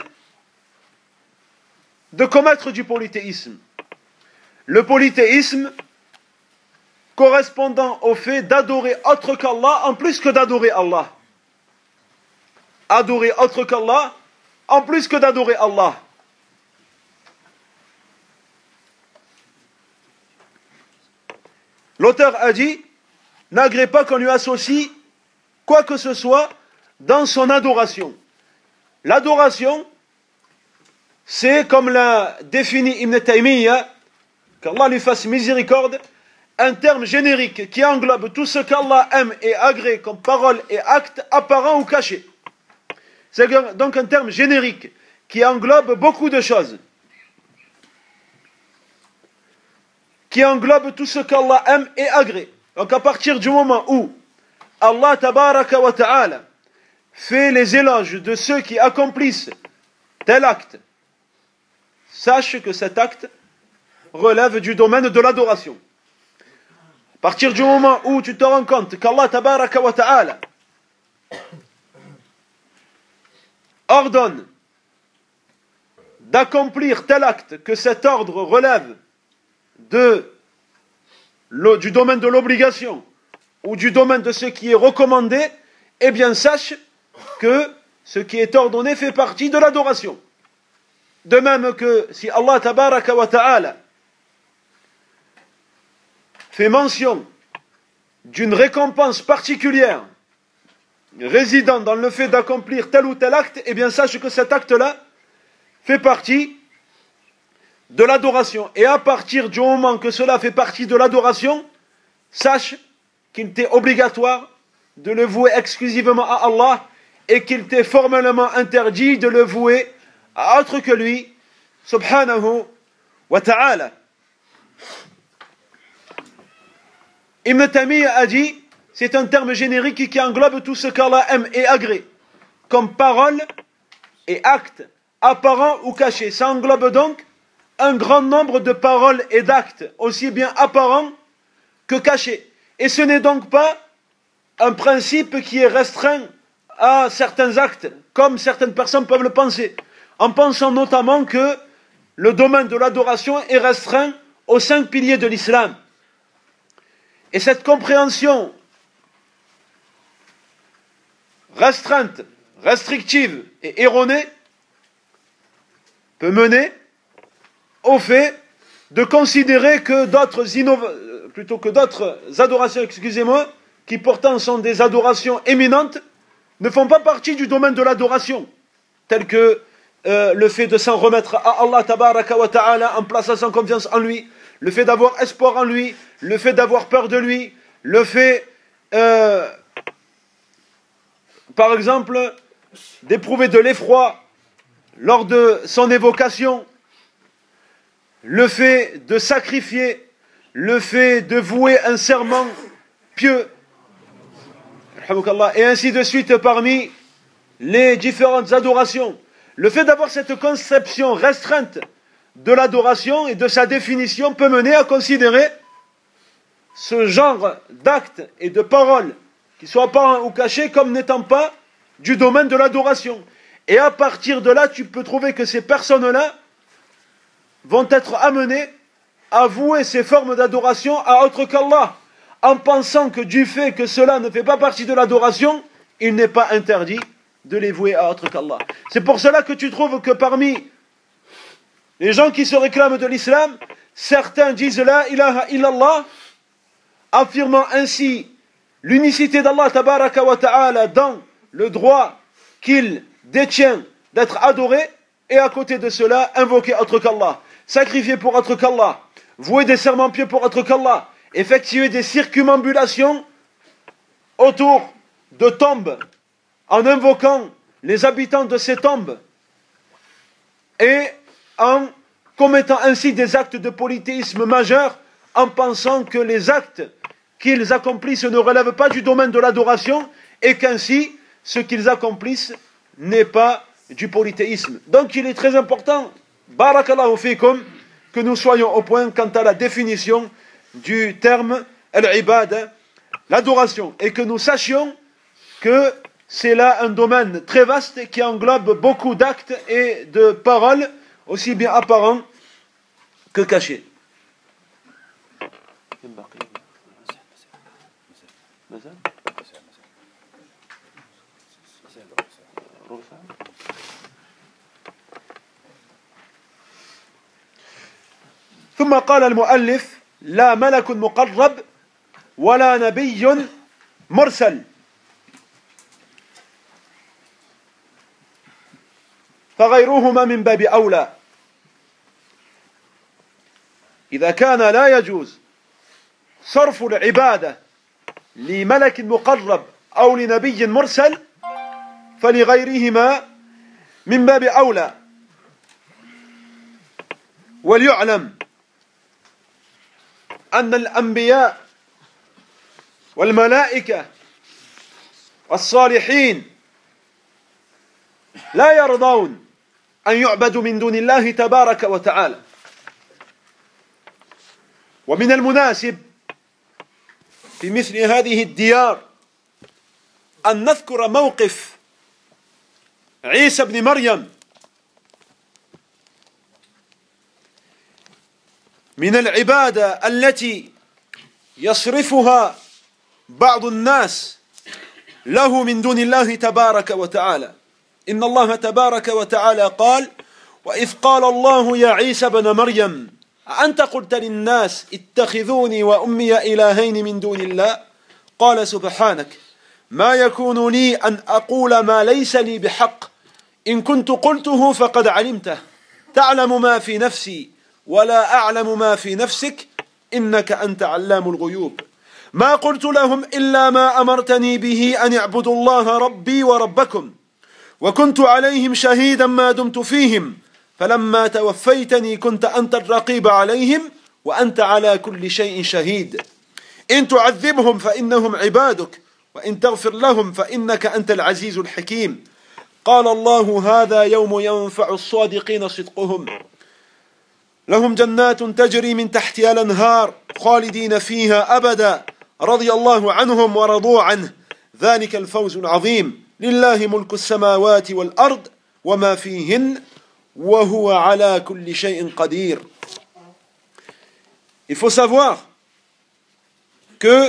de commettre du polythéisme. Le polythéisme correspondant au fait d'adorer autre qu'Allah en plus que d'adorer Allah. Adorer autre qu'Allah en plus que d'adorer Allah. L'auteur a dit, n'agrée pas qu'on lui associe quoi que ce soit dans son adoration. L'adoration, c'est comme l'a défini Ibn Taymiyyah, qu'Allah lui fasse miséricorde, un terme générique qui englobe tout ce qu'Allah aime et agrée comme parole et acte apparent ou caché. C'est donc un terme générique qui englobe beaucoup de choses. Qui englobe tout ce qu'Allah aime et agrée. Donc à partir du moment où Allah tabaraka wa ta'ala fait les éloges de ceux qui accomplissent tel acte, sache que cet acte relève du domaine de l'adoration. À partir du moment où tu te rends compte qu'Allah tabaraka wa ta'ala ordonne d'accomplir tel acte, que cet ordre relève du domaine de l'obligation ou du domaine de ce qui est recommandé, eh bien sache que ce qui est ordonné fait partie de l'adoration. De même que si Allah tabaraka wa ta'ala fait mention d'une récompense particulière résidant dans le fait d'accomplir tel ou tel acte, eh bien sache que cet acte-là fait partie de l'adoration. Et à partir du moment que cela fait partie de l'adoration, sache qu'il t'est obligatoire de le vouer exclusivement à Allah et qu'il t'est formellement interdit de le vouer à autre que lui, subhanahu wa ta'ala. Ibn Taymiyyah a dit, c'est un terme générique qui englobe tout ce qu'Allah aime et agrée, comme parole et acte, apparent ou caché. Ça englobe donc un grand nombre de paroles et d'actes, aussi bien apparents que cachés. Et ce n'est donc pas un principe qui est restreint à certains actes, comme certaines personnes peuvent le penser, en pensant notamment que le domaine de l'adoration est restreint aux 5 piliers de l'islam. Et cette compréhension restreinte, restrictive et erronée peut mener au fait de considérer que d'autres adorations, qui pourtant sont des adorations éminentes, ne font pas partie du domaine de l'adoration, telles que le fait de s'en remettre à Allah tabaraka wa ta'ala en plaçant sa confiance en lui, le fait d'avoir espoir en lui, le fait d'avoir peur de lui, le fait, par exemple, d'éprouver de l'effroi lors de son évocation, le fait de sacrifier, le fait de vouer un serment pieux, et ainsi de suite parmi les différentes adorations. Le fait d'avoir cette conception restreinte de l'adoration et de sa définition peut mener à considérer ce genre d'actes et de paroles, qui soient apparents ou cachés, comme n'étant pas du domaine de l'adoration. Et à partir de là, tu peux trouver que ces personnes-là vont être amenées à vouer ces formes d'adoration à autre qu'Allah, en pensant que du fait que cela ne fait pas partie de l'adoration, il n'est pas interdit de les vouer à autre qu'Allah. C'est pour cela que tu trouves que parmi les gens qui se réclament de l'islam, certains disent la ilaha illallah, affirmant ainsi l'unicité d'Allah tabaraka wa ta'ala dans le droit qu'il détient d'être adoré, et à côté de cela, invoquer autre qu'Allah, sacrifier pour autre qu'Allah, vouer des serments pieux pour autre qu'Allah, effectuer des circumambulations autour de tombes, en invoquant les habitants de ces tombes, et en commettant ainsi des actes de polythéisme majeurs, en pensant que les actes qu'ils accomplissent ne relèvent pas du domaine de l'adoration, et qu'ainsi, ce qu'ils accomplissent n'est pas du polythéisme. Donc il est très important, barakallahu fikum, que nous soyons au point quant à la définition du terme al-ibada, l'adoration, et que nous sachions que c'est là un domaine très vaste qui englobe beaucoup d'actes et de paroles, aussi bien apparents que cachés. ثم قال المؤلف لا ملك مقرب ولا نبي مرسل فغيرهما من باب أولى إذا كان لا يجوز صرف العبادة لملك مقرب أو لنبي مرسل فلغيرهما من باب أولى. وليعلم أن الأنبياء والملائكة والصالحين لا يرضون أن يعبدوا من دون الله تبارك وتعالى. ومن المناسب في مثل هذه الديار أن نذكر موقف عيسى بن مريم من العبادة التي يصرفها بعض الناس له من دون الله تبارك وتعالى. إن الله تبارك وتعالى قال: وإذ قال الله يا عيسى بن مريم أأنت قلت للناس اتخذوني وأمي إلهين من دون الله قال سبحانك ما يكون لي أن أقول ما ليس لي بحق إن كنت قلته فقد علمته تعلم ما في نفسي ولا أعلم ما في نفسك إنك أنت علام الغيوب ما قلت لهم إلا ما أمرتني به أن اعبدوا الله ربي وربكم وكنت عليهم شهيدا ما دمت فيهم فلما توفيتني كنت أنت الرقيب عليهم وأنت على كل شيء شهيد إن تعذبهم فإنهم عبادك وإن تغفر لهم فإنك أنت العزيز الحكيم قال الله هذا يوم ينفع الصادقين صدقهم لهم جنات تجري من تحتها الأنهار خالدين فيها أبدا رضي الله عنهم ورضوا عنه ذلك الفوز العظيم لله ملك السماوات والأرض وما فيهن وهو على كل شيء قدير. Il faut savoir que,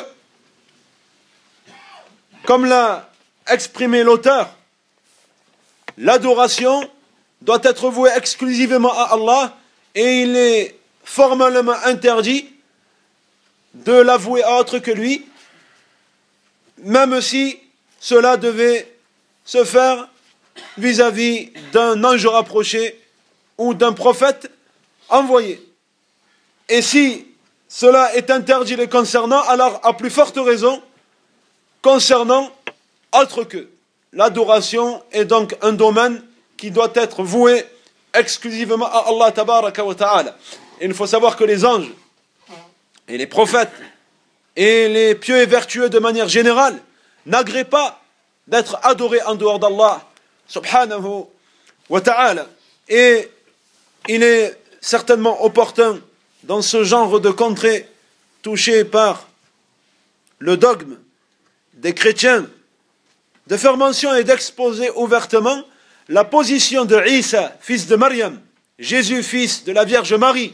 comme l'a exprimé l'auteur, l'adoration doit être vouée exclusivement à Allah et il est formellement interdit de l'avouer à autre que lui, même si cela devait se faire vis-à-vis d'un ange rapproché ou d'un prophète envoyé. Et si cela est interdit les concernant, alors à plus forte raison concernant autre que. L'adoration est donc un domaine qui doit être voué exclusivement à Allah tabaraka wa ta'ala. Et il faut savoir que les anges et les prophètes et les pieux et vertueux de manière générale n'agréent pas d'être adorés en dehors d'Allah subhanahu wa ta'ala. Et il est certainement opportun dans ce genre de contrée touchée par le dogme des chrétiens de faire mention et d'exposer ouvertement la position de Isa, fils de Maryam, Jésus, fils de la Vierge Marie,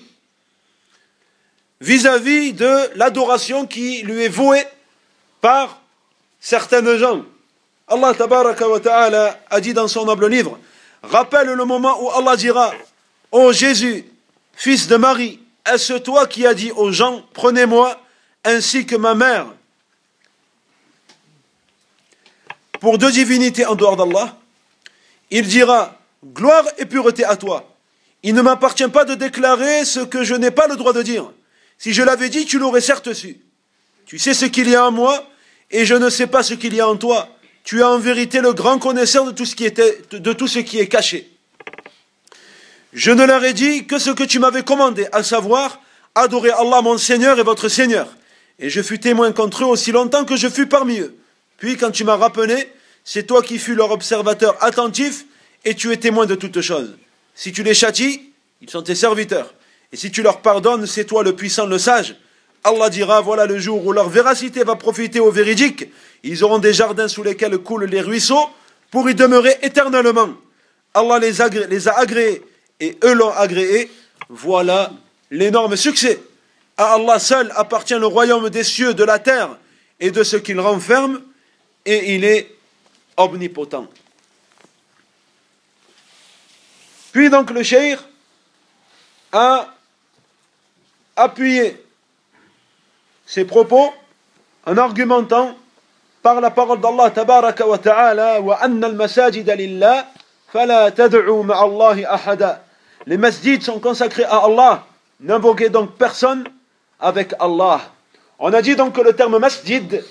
vis-à-vis de l'adoration qui lui est vouée par certaines gens. Allah tabaraka wa ta'ala a dit dans son noble livre: rappelle le moment où Allah dira: ô Jésus, fils de Marie, est-ce toi qui as dit aux gens: prenez-moi ainsi que ma mère pour deux divinités en dehors d'Allah? Il dira: gloire et pureté à toi. Il ne m'appartient pas de déclarer ce que je n'ai pas le droit de dire. Si je l'avais dit, tu l'aurais certes su. Tu sais ce qu'il y a en moi, et je ne sais pas ce qu'il y a en toi. Tu es en vérité le grand connaisseur de tout ce qui est caché. Je ne leur ai dit que ce que tu m'avais commandé, à savoir adorer Allah mon Seigneur et votre Seigneur. Et je fus témoin contre eux aussi longtemps que je fus parmi eux. Puis quand tu m'as rappelé, c'est toi qui fus leur observateur attentif et tu es témoin de toutes choses. Si tu les châties, ils sont tes serviteurs. Et si tu leur pardonnes, c'est toi le puissant, le sage. Allah dira: voilà le jour où leur véracité va profiter aux véridiques. Ils auront des jardins sous lesquels coulent les ruisseaux pour y demeurer éternellement. Allah les a agréés et eux l'ont agréé. Voilà l'énorme succès. À Allah seul appartient le royaume des cieux, de la terre et de ce qu'il renferme, et il est omnipotent. Puis donc le cheikh a appuyé ses propos en argumentant par la parole d'Allah tabaraka wa ta'ala: wa anna al-masajida lillah fala tad'u ma'a Allahi ahada. Les masjids sont consacrés à Allah, n'invoquez donc personne avec Allah. On a dit donc que le terme masjid,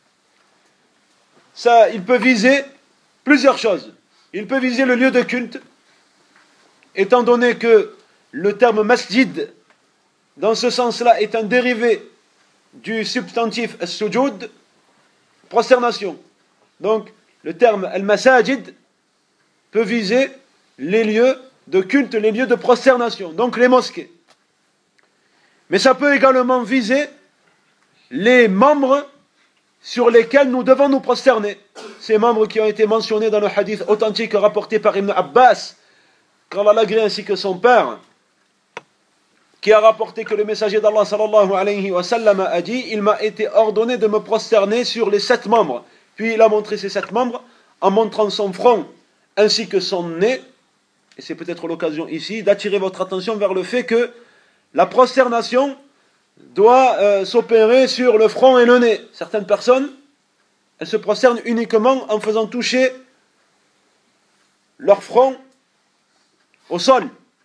ça, il peut viser plusieurs choses. Il peut viser le lieu de culte, étant donné que le terme masjid, dans ce sens-là, est un dérivé du substantif as-sujud, prosternation. Donc, le terme al-masajid peut viser les lieux de culte, les lieux de prosternation, donc les mosquées. Mais ça peut également viser les membres sur lesquels nous devons nous prosterner. Ces membres qui ont été mentionnés dans le hadith authentique rapporté par Ibn Abbas, qu'Allah l'agrée ainsi que son père, qui a rapporté que le messager d'Allah sallallahu alayhi wa sallam a dit: il m'a été ordonné de me prosterner sur les 7 membres. Puis il a montré ces 7 membres en montrant son front ainsi que son nez. Et c'est peut-être l'occasion ici d'attirer votre attention vers le fait que la prosternation doit s'opérer sur le front et le nez. Certaines personnes, elles se prosternent uniquement en faisant toucher leur front au sol.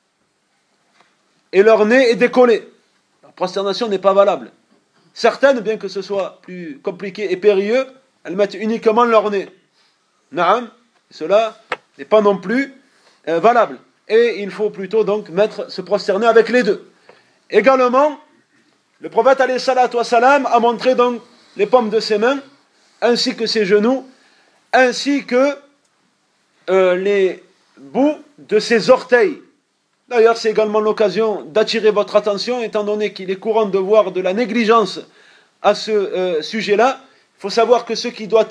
Et leur nez est décollé. La prosternation n'est pas valable. Certaines, bien que ce soit plus compliqué et périlleux, elles mettent uniquement leur nez. Naam, cela n'est pas non plus valable. Et il faut plutôt donc se prosterner avec les deux. Également, le prophète alayhi salatu wassalam a montré donc les paumes de ses mains, ainsi que ses genoux, ainsi que les bouts de ses orteils. D'ailleurs, c'est également l'occasion d'attirer votre attention, étant donné qu'il est courant de voir de la négligence à ce sujet-là. Il faut savoir que ce qui doit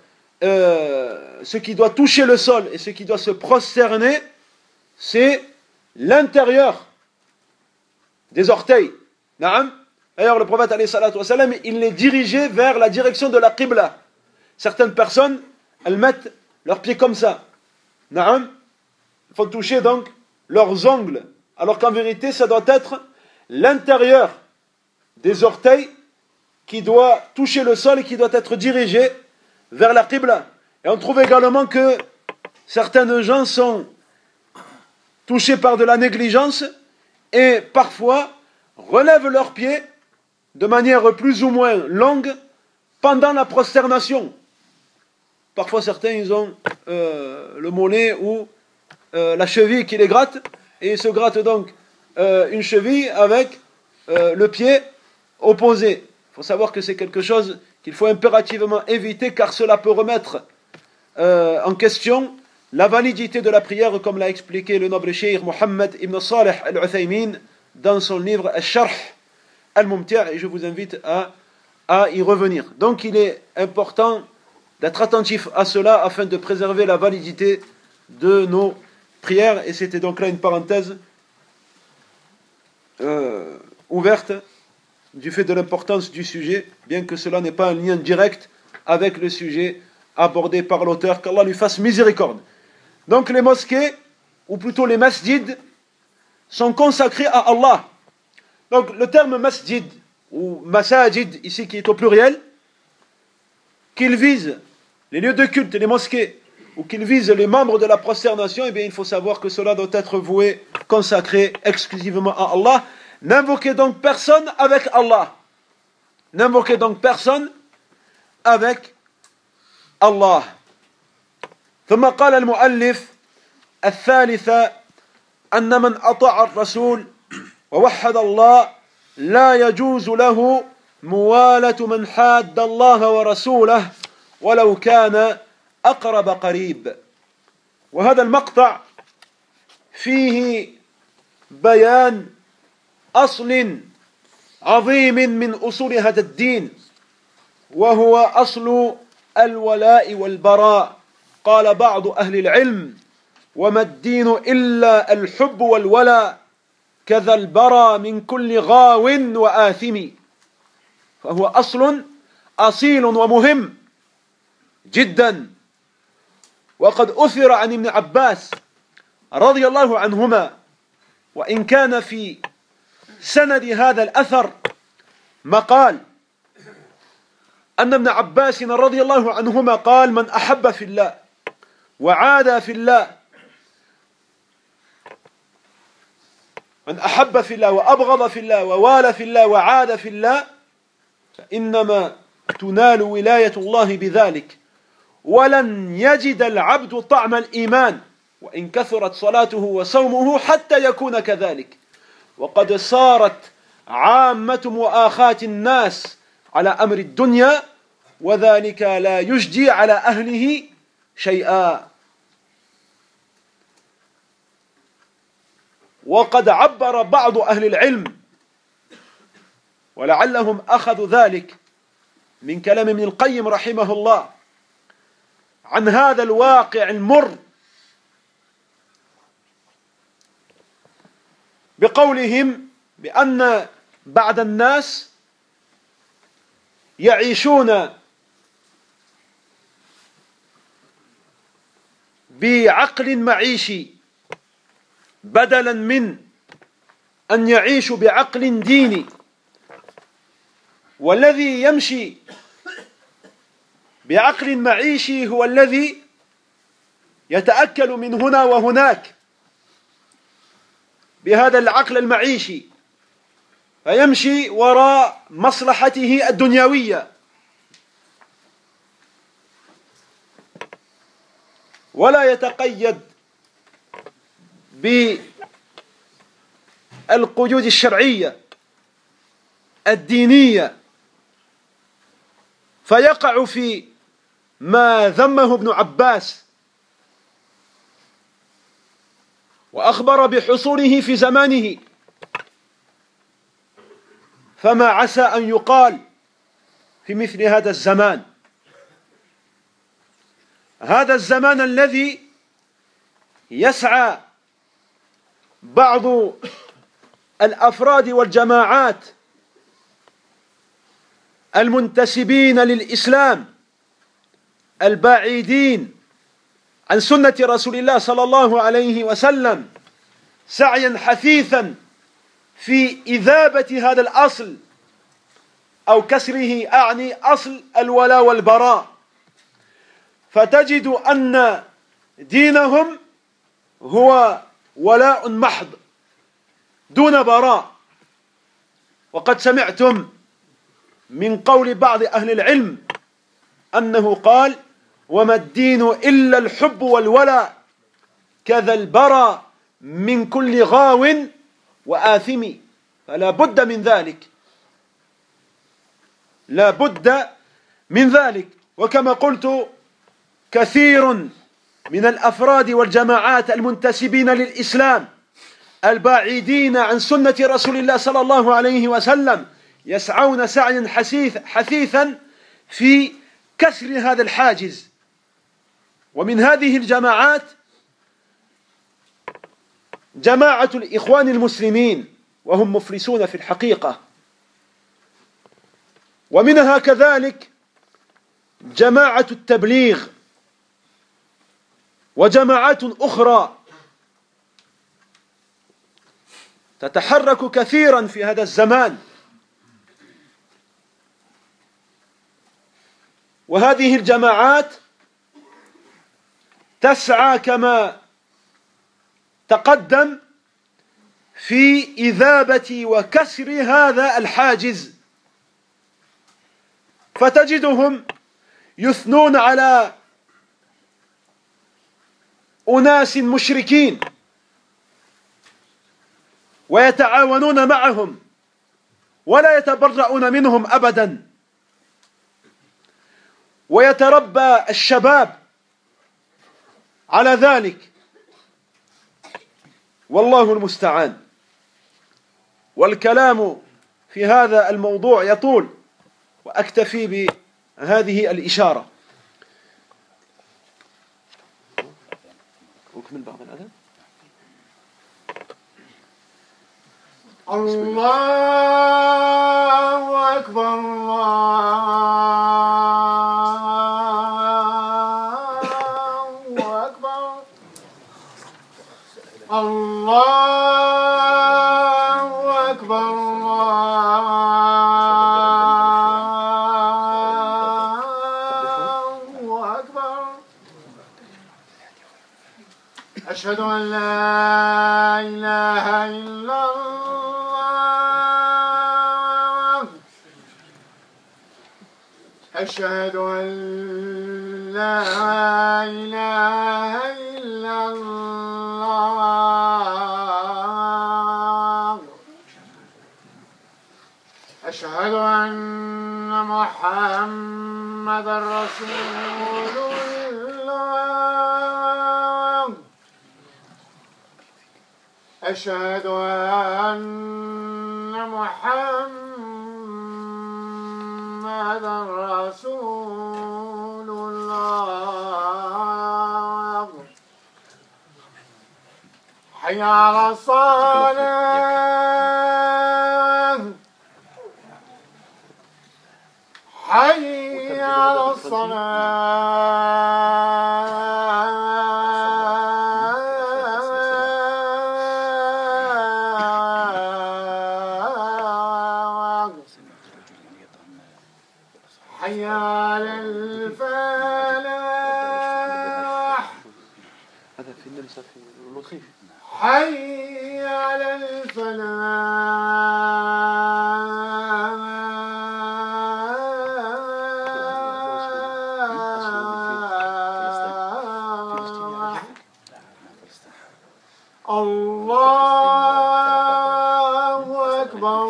toucher le sol et ce qui doit se prosterner, c'est l'intérieur des orteils. Naam. D'ailleurs, le prophète alayhi salatu wassalam, il les dirigeait vers la direction de la qibla. Certaines personnes, elles mettent leurs pieds comme ça. Naam. Il faut toucher donc leurs ongles, alors qu'en vérité, ça doit être l'intérieur des orteils qui doit toucher le sol et qui doit être dirigé vers la qibla. Et on trouve également que certaines gens sont touchés par de la négligence et parfois relèvent leurs pieds de manière plus ou moins longue pendant la prosternation. Parfois certains, ils ont le mollet ou la cheville qui les gratte, et ils se grattent donc une cheville avec le pied opposé. Il faut savoir que c'est quelque chose qu'il faut impérativement éviter, car cela peut remettre en question la validité de la prière, comme l'a expliqué le noble cheikh Mohammed ibn Salih al-Uthaymin dans son livre Al-Sharh al-Mumti', et je vous invite à y revenir. Donc il est important d'être attentif à cela afin de préserver la validité de nos prières. Et c'était donc là une parenthèse ouverte du fait de l'importance du sujet, bien que cela n'ait pas un lien direct avec le sujet abordé par l'auteur, qu'Allah lui fasse miséricorde. Donc les mosquées, ou plutôt les masjids, sont consacrés à Allah. Donc le terme masjid, ou masajid, ici qui est au pluriel, qu'il vise les lieux de culte, les mosquées, ou qu'il vise les membres de la prosternation, eh bien il faut savoir que cela doit être voué, consacré exclusivement à Allah. N'invoquez donc personne avec Allah. N'invoquez donc personne avec Allah. ثم قال المؤلف الثالثة أن من أطاع الرسول ووحد الله لا يجوز له موالة من حاد الله ورسوله ولو كان أقرب قريب. وهذا المقطع فيه بيان أصل عظيم من أصول هذا الدين، وهو أصل الولاء والبراء. قال بعض أهل العلم: وما الدين إلا الحب والولاء، كذا البرى من كل غاو وآثم. فهو أصل أصيل ومهم جدا. وقد أثر عن ابن عباس رضي الله عنهما، وإن كان في سند هذا الأثر مقال، أن ابن عباس رضي الله عنهما قال: من أحب في الله وعادى في الله، من أحب في الله وأبغض في الله ووالى في الله وعاد في الله، فإنما تنال ولاية الله بذلك، ولن يجد العبد طعم الإيمان وإن كثرت صلاته وصومه حتى يكون كذلك. وقد صارت عامة مؤاخاة الناس على أمر الدنيا، وذلك لا يجدي على أهله شيئا. وقد عبر بعض أهل العلم، ولعلهم أخذوا ذلك من كلام ابن القيم رحمه الله، عن هذا الواقع المر بقولهم بأن بعض الناس يعيشون بعقل معيشي بدلا من أن يعيشوا بعقل ديني، والذي يمشي بعقل معيشي هو الذي يتأكل من هنا وهناك بهذا العقل المعيشي، فيمشي وراء مصلحته الدنيوية، ولا يتقيد بالقيود الشرعية الدينية، فيقع في ما ذمه ابن عباس وأخبر بحصوله في زمانه. فما عسى أن يقال في مثل هذا الزمان، هذا الزمان الذي يسعى بعض الأفراد والجماعات المنتسبين للإسلام البعيدين عن سنة رسول الله صلى الله عليه وسلم سعيا حثيثا في إذابة هذا الأصل أو كسره، أعني أصل الولاء والبراء، فتجد أن دينهم هو ولاء محض دون براء. وقد سمعتم من قول بعض أهل العلم أنه قال: وما الدين إلا الحب والولاء، كذا البراء من كل غاو وآثم. فلا بد من ذلك، لا بد من ذلك. وكما قلت، كثير من الأفراد والجماعات المنتسبين للإسلام البعيدين عن سنة رسول الله صلى الله عليه وسلم يسعون سعيا حثيثا في كسر هذا الحاجز. ومن هذه الجماعات جماعة الإخوان المسلمين، وهم مفلسون في الحقيقة. ومنها كذلك جماعة التبليغ وجماعات أخرى تتحرك كثيرا في هذا الزمان. وهذه الجماعات تسعى كما تقدم في إذابة وكسر هذا الحاجز، فتجدهم يثنون على أناس مشركين ويتعاونون معهم ولا يتبرؤون منهم أبدا، ويتربى الشباب على ذلك، والله المستعان. والكلام في هذا الموضوع يطول، وأكتفي بهذه الإشارة. أكمل بعض الأذان. الله أكبر، الله أكبر، الله أكبر، الله أكبر. أشهد أن لا إله إلا الله، أشهد أن لا إله إلا الله أشهد أن محمدا رسول الله أشهد أن محمدا رسول الله حي على الصلاة حي على الصلاة حي على الفلاح هذا في النمسا في الأوتريش حي على الفلاح الله أكبر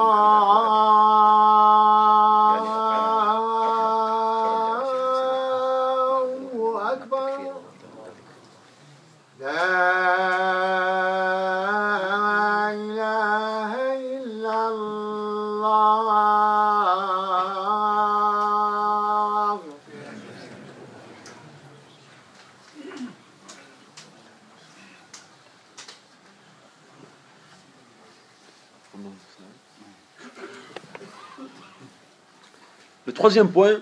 الله أكبر لا إله إلا الله Le troisième point,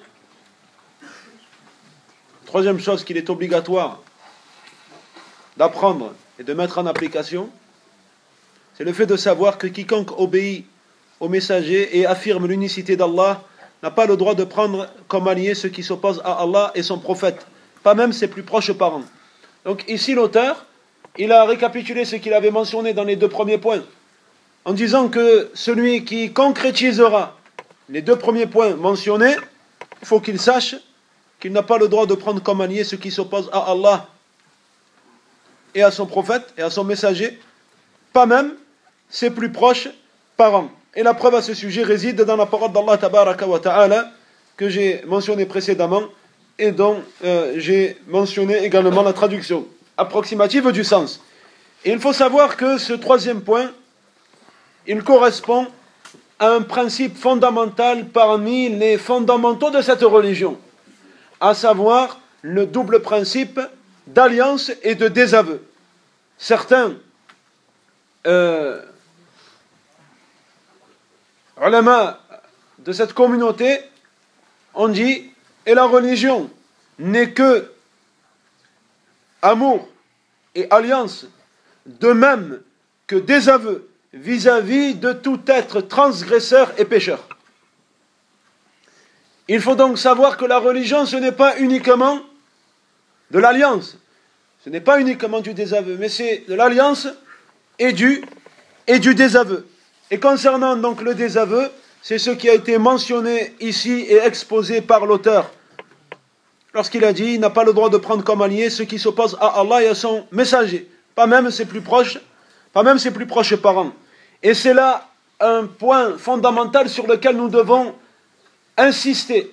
troisième chose qu'il est obligatoire d'apprendre et de mettre en application, c'est le fait de savoir que quiconque obéit au messager et affirme l'unicité d'Allah n'a pas le droit de prendre comme allié ceux qui s'opposent à Allah et son prophète, pas même ses plus proches parents. Donc ici l'auteur, il a récapitulé ce qu'il avait mentionné dans les deux premiers points, en disant que celui qui concrétisera les deux premiers points mentionnés, il faut qu'il sache qu'il n'a pas le droit de prendre comme allié ceux qui s'opposent à Allah et à son prophète et à son messager, pas même ses plus proches parents. Et la preuve à ce sujet réside dans la parole d'Allah tabaraka wa ta'ala que j'ai mentionné précédemment et dont j'ai mentionné également la traduction approximative du sens. Et il faut savoir que ce troisième point, il correspond à un principe fondamental parmi les fondamentaux de cette religion, à savoir le double principe d'alliance et de désaveu. Certains ulama de cette communauté ont dit, et la religion n'est que amour et alliance, de même que désaveu vis-à-vis de tout être transgresseur et pécheur. Il faut donc savoir que la religion, ce n'est pas uniquement de l'alliance, ce n'est pas uniquement du désaveu, mais c'est de l'alliance et du désaveu. Et concernant donc le désaveu, c'est ce qui a été mentionné ici et exposé par l'auteur, lorsqu'il a dit, il n'a pas le droit de prendre comme allié ceux qui s'opposent à Allah et à son messager, pas même ses plus proches parents. Et c'est là un point fondamental sur lequel nous devons insister.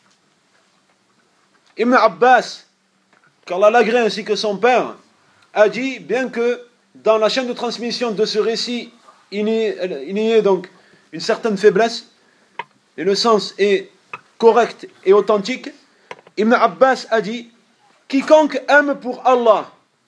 Ibn Abbas, qu'Allah l'agrée ainsi que son père, a dit, bien que dans la chaîne de transmission de ce récit, il y ait donc une certaine faiblesse, et le sens est correct et authentique, Ibn Abbas a dit, quiconque aime pour Allah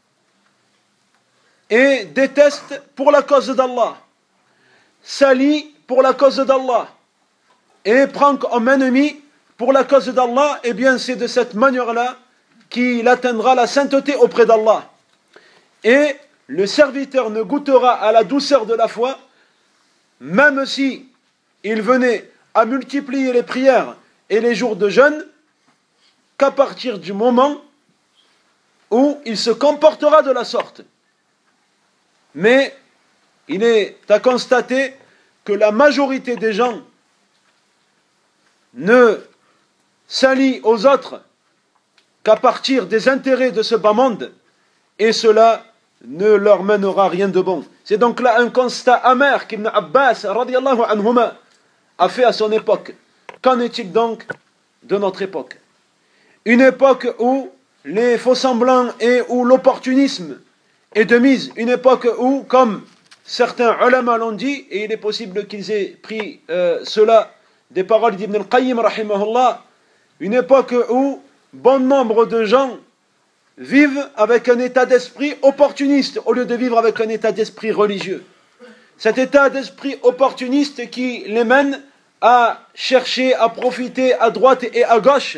et déteste pour la cause d'Allah, s'allie pour la cause d'Allah et prend comme ennemi pour la cause d'Allah, eh bien c'est de cette manière-là qu'il atteindra la sainteté auprès d'Allah. Et le serviteur ne goûtera à la douceur de la foi, même si il venait à multiplier les prières et les jours de jeûne, qu'à partir du moment où il se comportera de la sorte. Mais il est à constater que la majorité des gens ne s'allient aux autres qu'à partir des intérêts de ce bas monde, et cela ne leur mènera rien de bon. C'est donc là un constat amer qu'Ibn Abbas radiallahu anhuma a fait à son époque. Qu'en est-il donc de notre époque? Une époque où les faux-semblants et où l'opportunisme est de mise. Une époque où, comme certains ulama l'ont dit, et il est possible qu'ils aient pris cela des paroles d'Ibn al-Qayyim rahimahullah, une époque où bon nombre de gens vivent avec un état d'esprit opportuniste au lieu de vivre avec un état d'esprit religieux. Cet état d'esprit opportuniste qui les mène à chercher, à profiter à droite et à gauche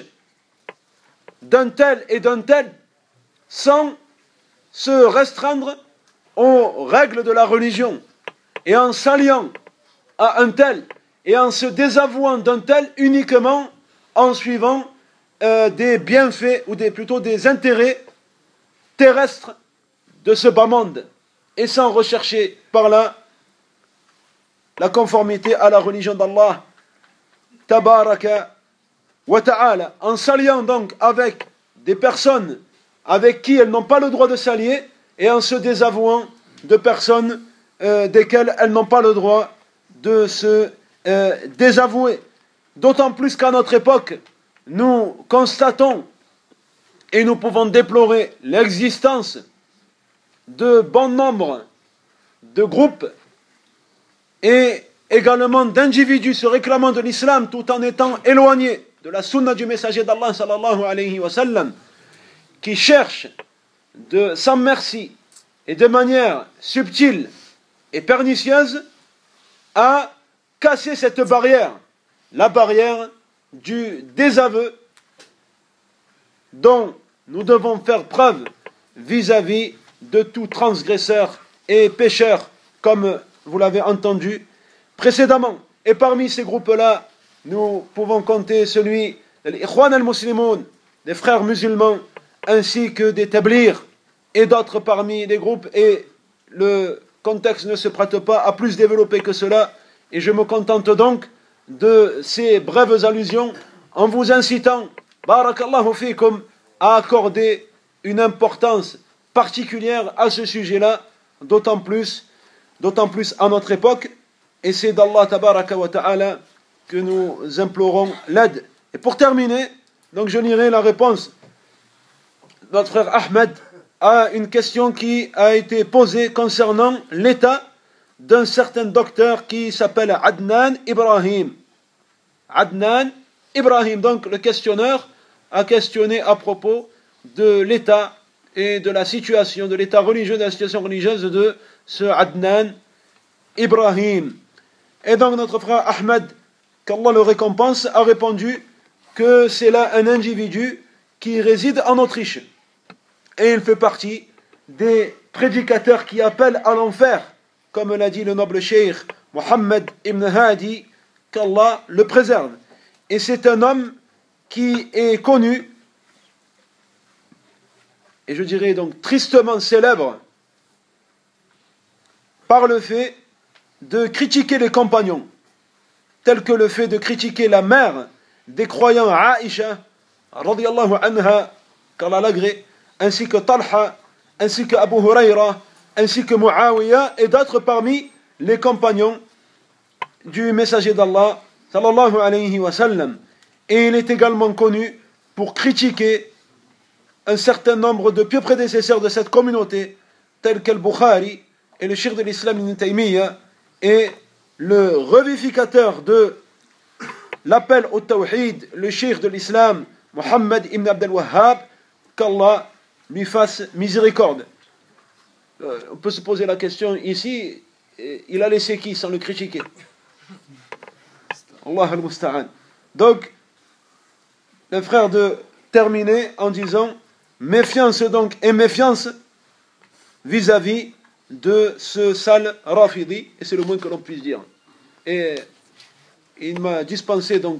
d'un tel et d'un tel sans se restreindre aux règles de la religion et en s'alliant à un tel et en se désavouant d'un tel uniquement en suivant des bienfaits ou plutôt des intérêts terrestres de ce bas monde et sans rechercher par là la conformité à la religion d'Allah tabaraka wa ta'ala, en s'alliant donc avec des personnes avec qui elles n'ont pas le droit de s'allier et en se désavouant de personnes desquelles elles n'ont pas le droit de se désavouer. D'autant plus qu'à notre époque, nous constatons et nous pouvons déplorer l'existence de bon nombre de groupes et également d'individus se réclamant de l'islam tout en étant éloignés de la sunna du messager d'Allah sallallahu alayhi wa sallam, qui cherchent sans merci et de manière subtile et pernicieuse à casser cette barrière, la barrière du désaveu dont nous devons faire preuve vis-à-vis de tout transgresseur et pécheur, comme vous l'avez entendu précédemment. Et parmi ces groupes-là, nous pouvons compter celui de l'Ikhwan al-Muslimoun, des frères musulmans, ainsi que des Tablighs et d'autres parmi les groupes. Et le contexte ne se prête pas à plus développer que cela. Et je me contente donc de ces brèves allusions en vous incitant, barakallahu fikum, à accorder une importance particulière à ce sujet-là, d'autant plus à notre époque. Et c'est d'Allah tabaraka wa ta'ala que nous implorons l'aide. Et pour terminer, donc je lirai la réponse de notre frère Ahmed à une question qui a été posée concernant l'état d'un certain docteur qui s'appelle Adnan Ibrahim. Adnan Ibrahim, donc le questionneur a questionné à propos de l'état et de la situation, de l'état religieux, de la situation religieuse de ce Adnan Ibrahim. Et donc notre frère Ahmed, qu'Allah le récompense, a répondu que c'est là un individu qui réside en Autriche. Et il fait partie des prédicateurs qui appellent à l'enfer, comme l'a dit le noble cheikh Mohammed ibn Hadi, qu'Allah le préserve. Et c'est un homme qui est connu, et je dirais donc tristement célèbre, par le fait de critiquer les compagnons, tel que le fait de critiquer la mère des croyants Aïcha, radiyallahu anha, qu'Allah l'agrée, ainsi que Talha, ainsi que Abu Huraira, ainsi que Muawiyah et d'autres parmi les compagnons du messager d'Allah, sallallahu alayhi wa sallam. Et il est également connu pour critiquer un certain nombre de pieux prédécesseurs de cette communauté, tels que le Bukhari et le cheikh de l'islam Ibn Taymiyyah, et le revivificateur de l'appel au tawhid, le cheikh de l'islam Mohammed ibn Abdel Wahhab, qu'Allah lui fasse miséricorde. On peut se poser la question ici, il a laissé qui sans le critiquer? Allah al-Musta'an. Donc, le frère de terminer en disant méfiance donc et méfiance vis-à-vis de ce sale Rafidi, et c'est le moins que l'on puisse dire. Et il m'a dispensé donc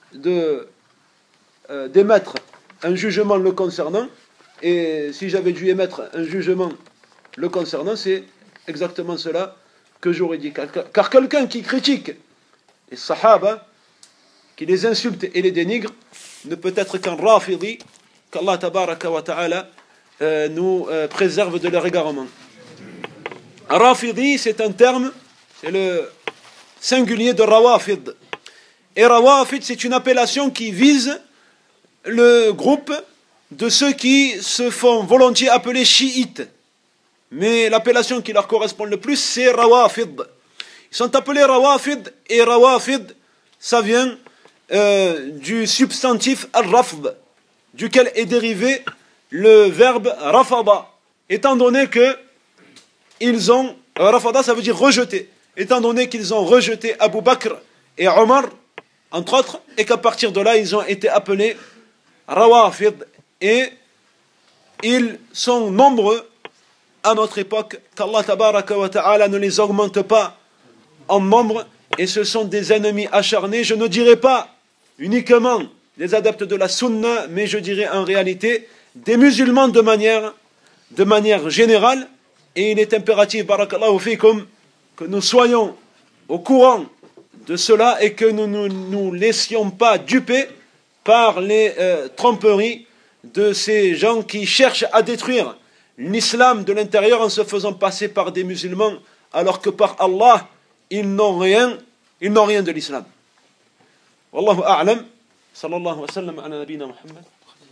d'émettre un jugement le concernant, et si j'avais dû émettre un jugement le concernant, c'est exactement cela que j'aurais dit. Car quelqu'un qui critique les Sahaba, qui les insulte et les dénigre, ne peut être qu'un Rafidi, qu'Allah tabaraka wa ta'ala nous préserve de leur égarement. Rafidi, c'est un terme, c'est le singulier de Rawafid. Et Rawafid, c'est une appellation qui vise le groupe de ceux qui se font volontiers appeler chiites. Mais l'appellation qui leur correspond le plus, c'est Rawafid. Ils sont appelés Rawafid, et Rawafid, ça vient du substantif al-rafd, duquel est dérivé le verbe rafada, étant donné que ils ont, rafada ça veut dire rejeter, étant donné qu'ils ont rejeté Abu Bakr et Omar, entre autres, et qu'à partir de là, ils ont été appelés Rawafid, et ils sont nombreux à notre époque, qu'Allah tabaraka wa ta'ala ne les augmente pas en nombre, et ce sont des ennemis acharnés, je ne dirais pas uniquement des adeptes de la sunna, mais je dirais en réalité des musulmans de manière générale, et il est impératif, barakallahu fikum, que nous soyons au courant de cela et que nous ne nous laissions pas duper par les tromperies de ces gens qui cherchent à détruire l'islam de l'intérieur en se faisant passer par des musulmans, alors que par Allah, ils n'ont rien de l'islam. Wallahu a'lam. Sallallahu wa sallam ala nabina Muhammad.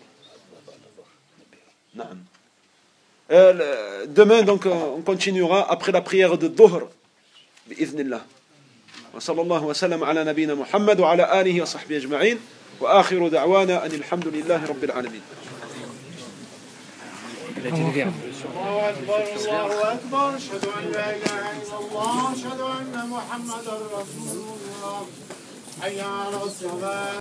Demain, donc, on continuera après la prière de Dhuhr, bi'idhnillah. Wa sallallahu wa sallam ala nabina Muhammad wa ala alihi wa sahbihi ajma'in. Wa akhiru da'wana anil hamdulillahi rabbil alamin. الله أكبر الله أكبر أشهد أن لا إله إلا الله أشهد أن محمدا رسول الله حي على الصلاة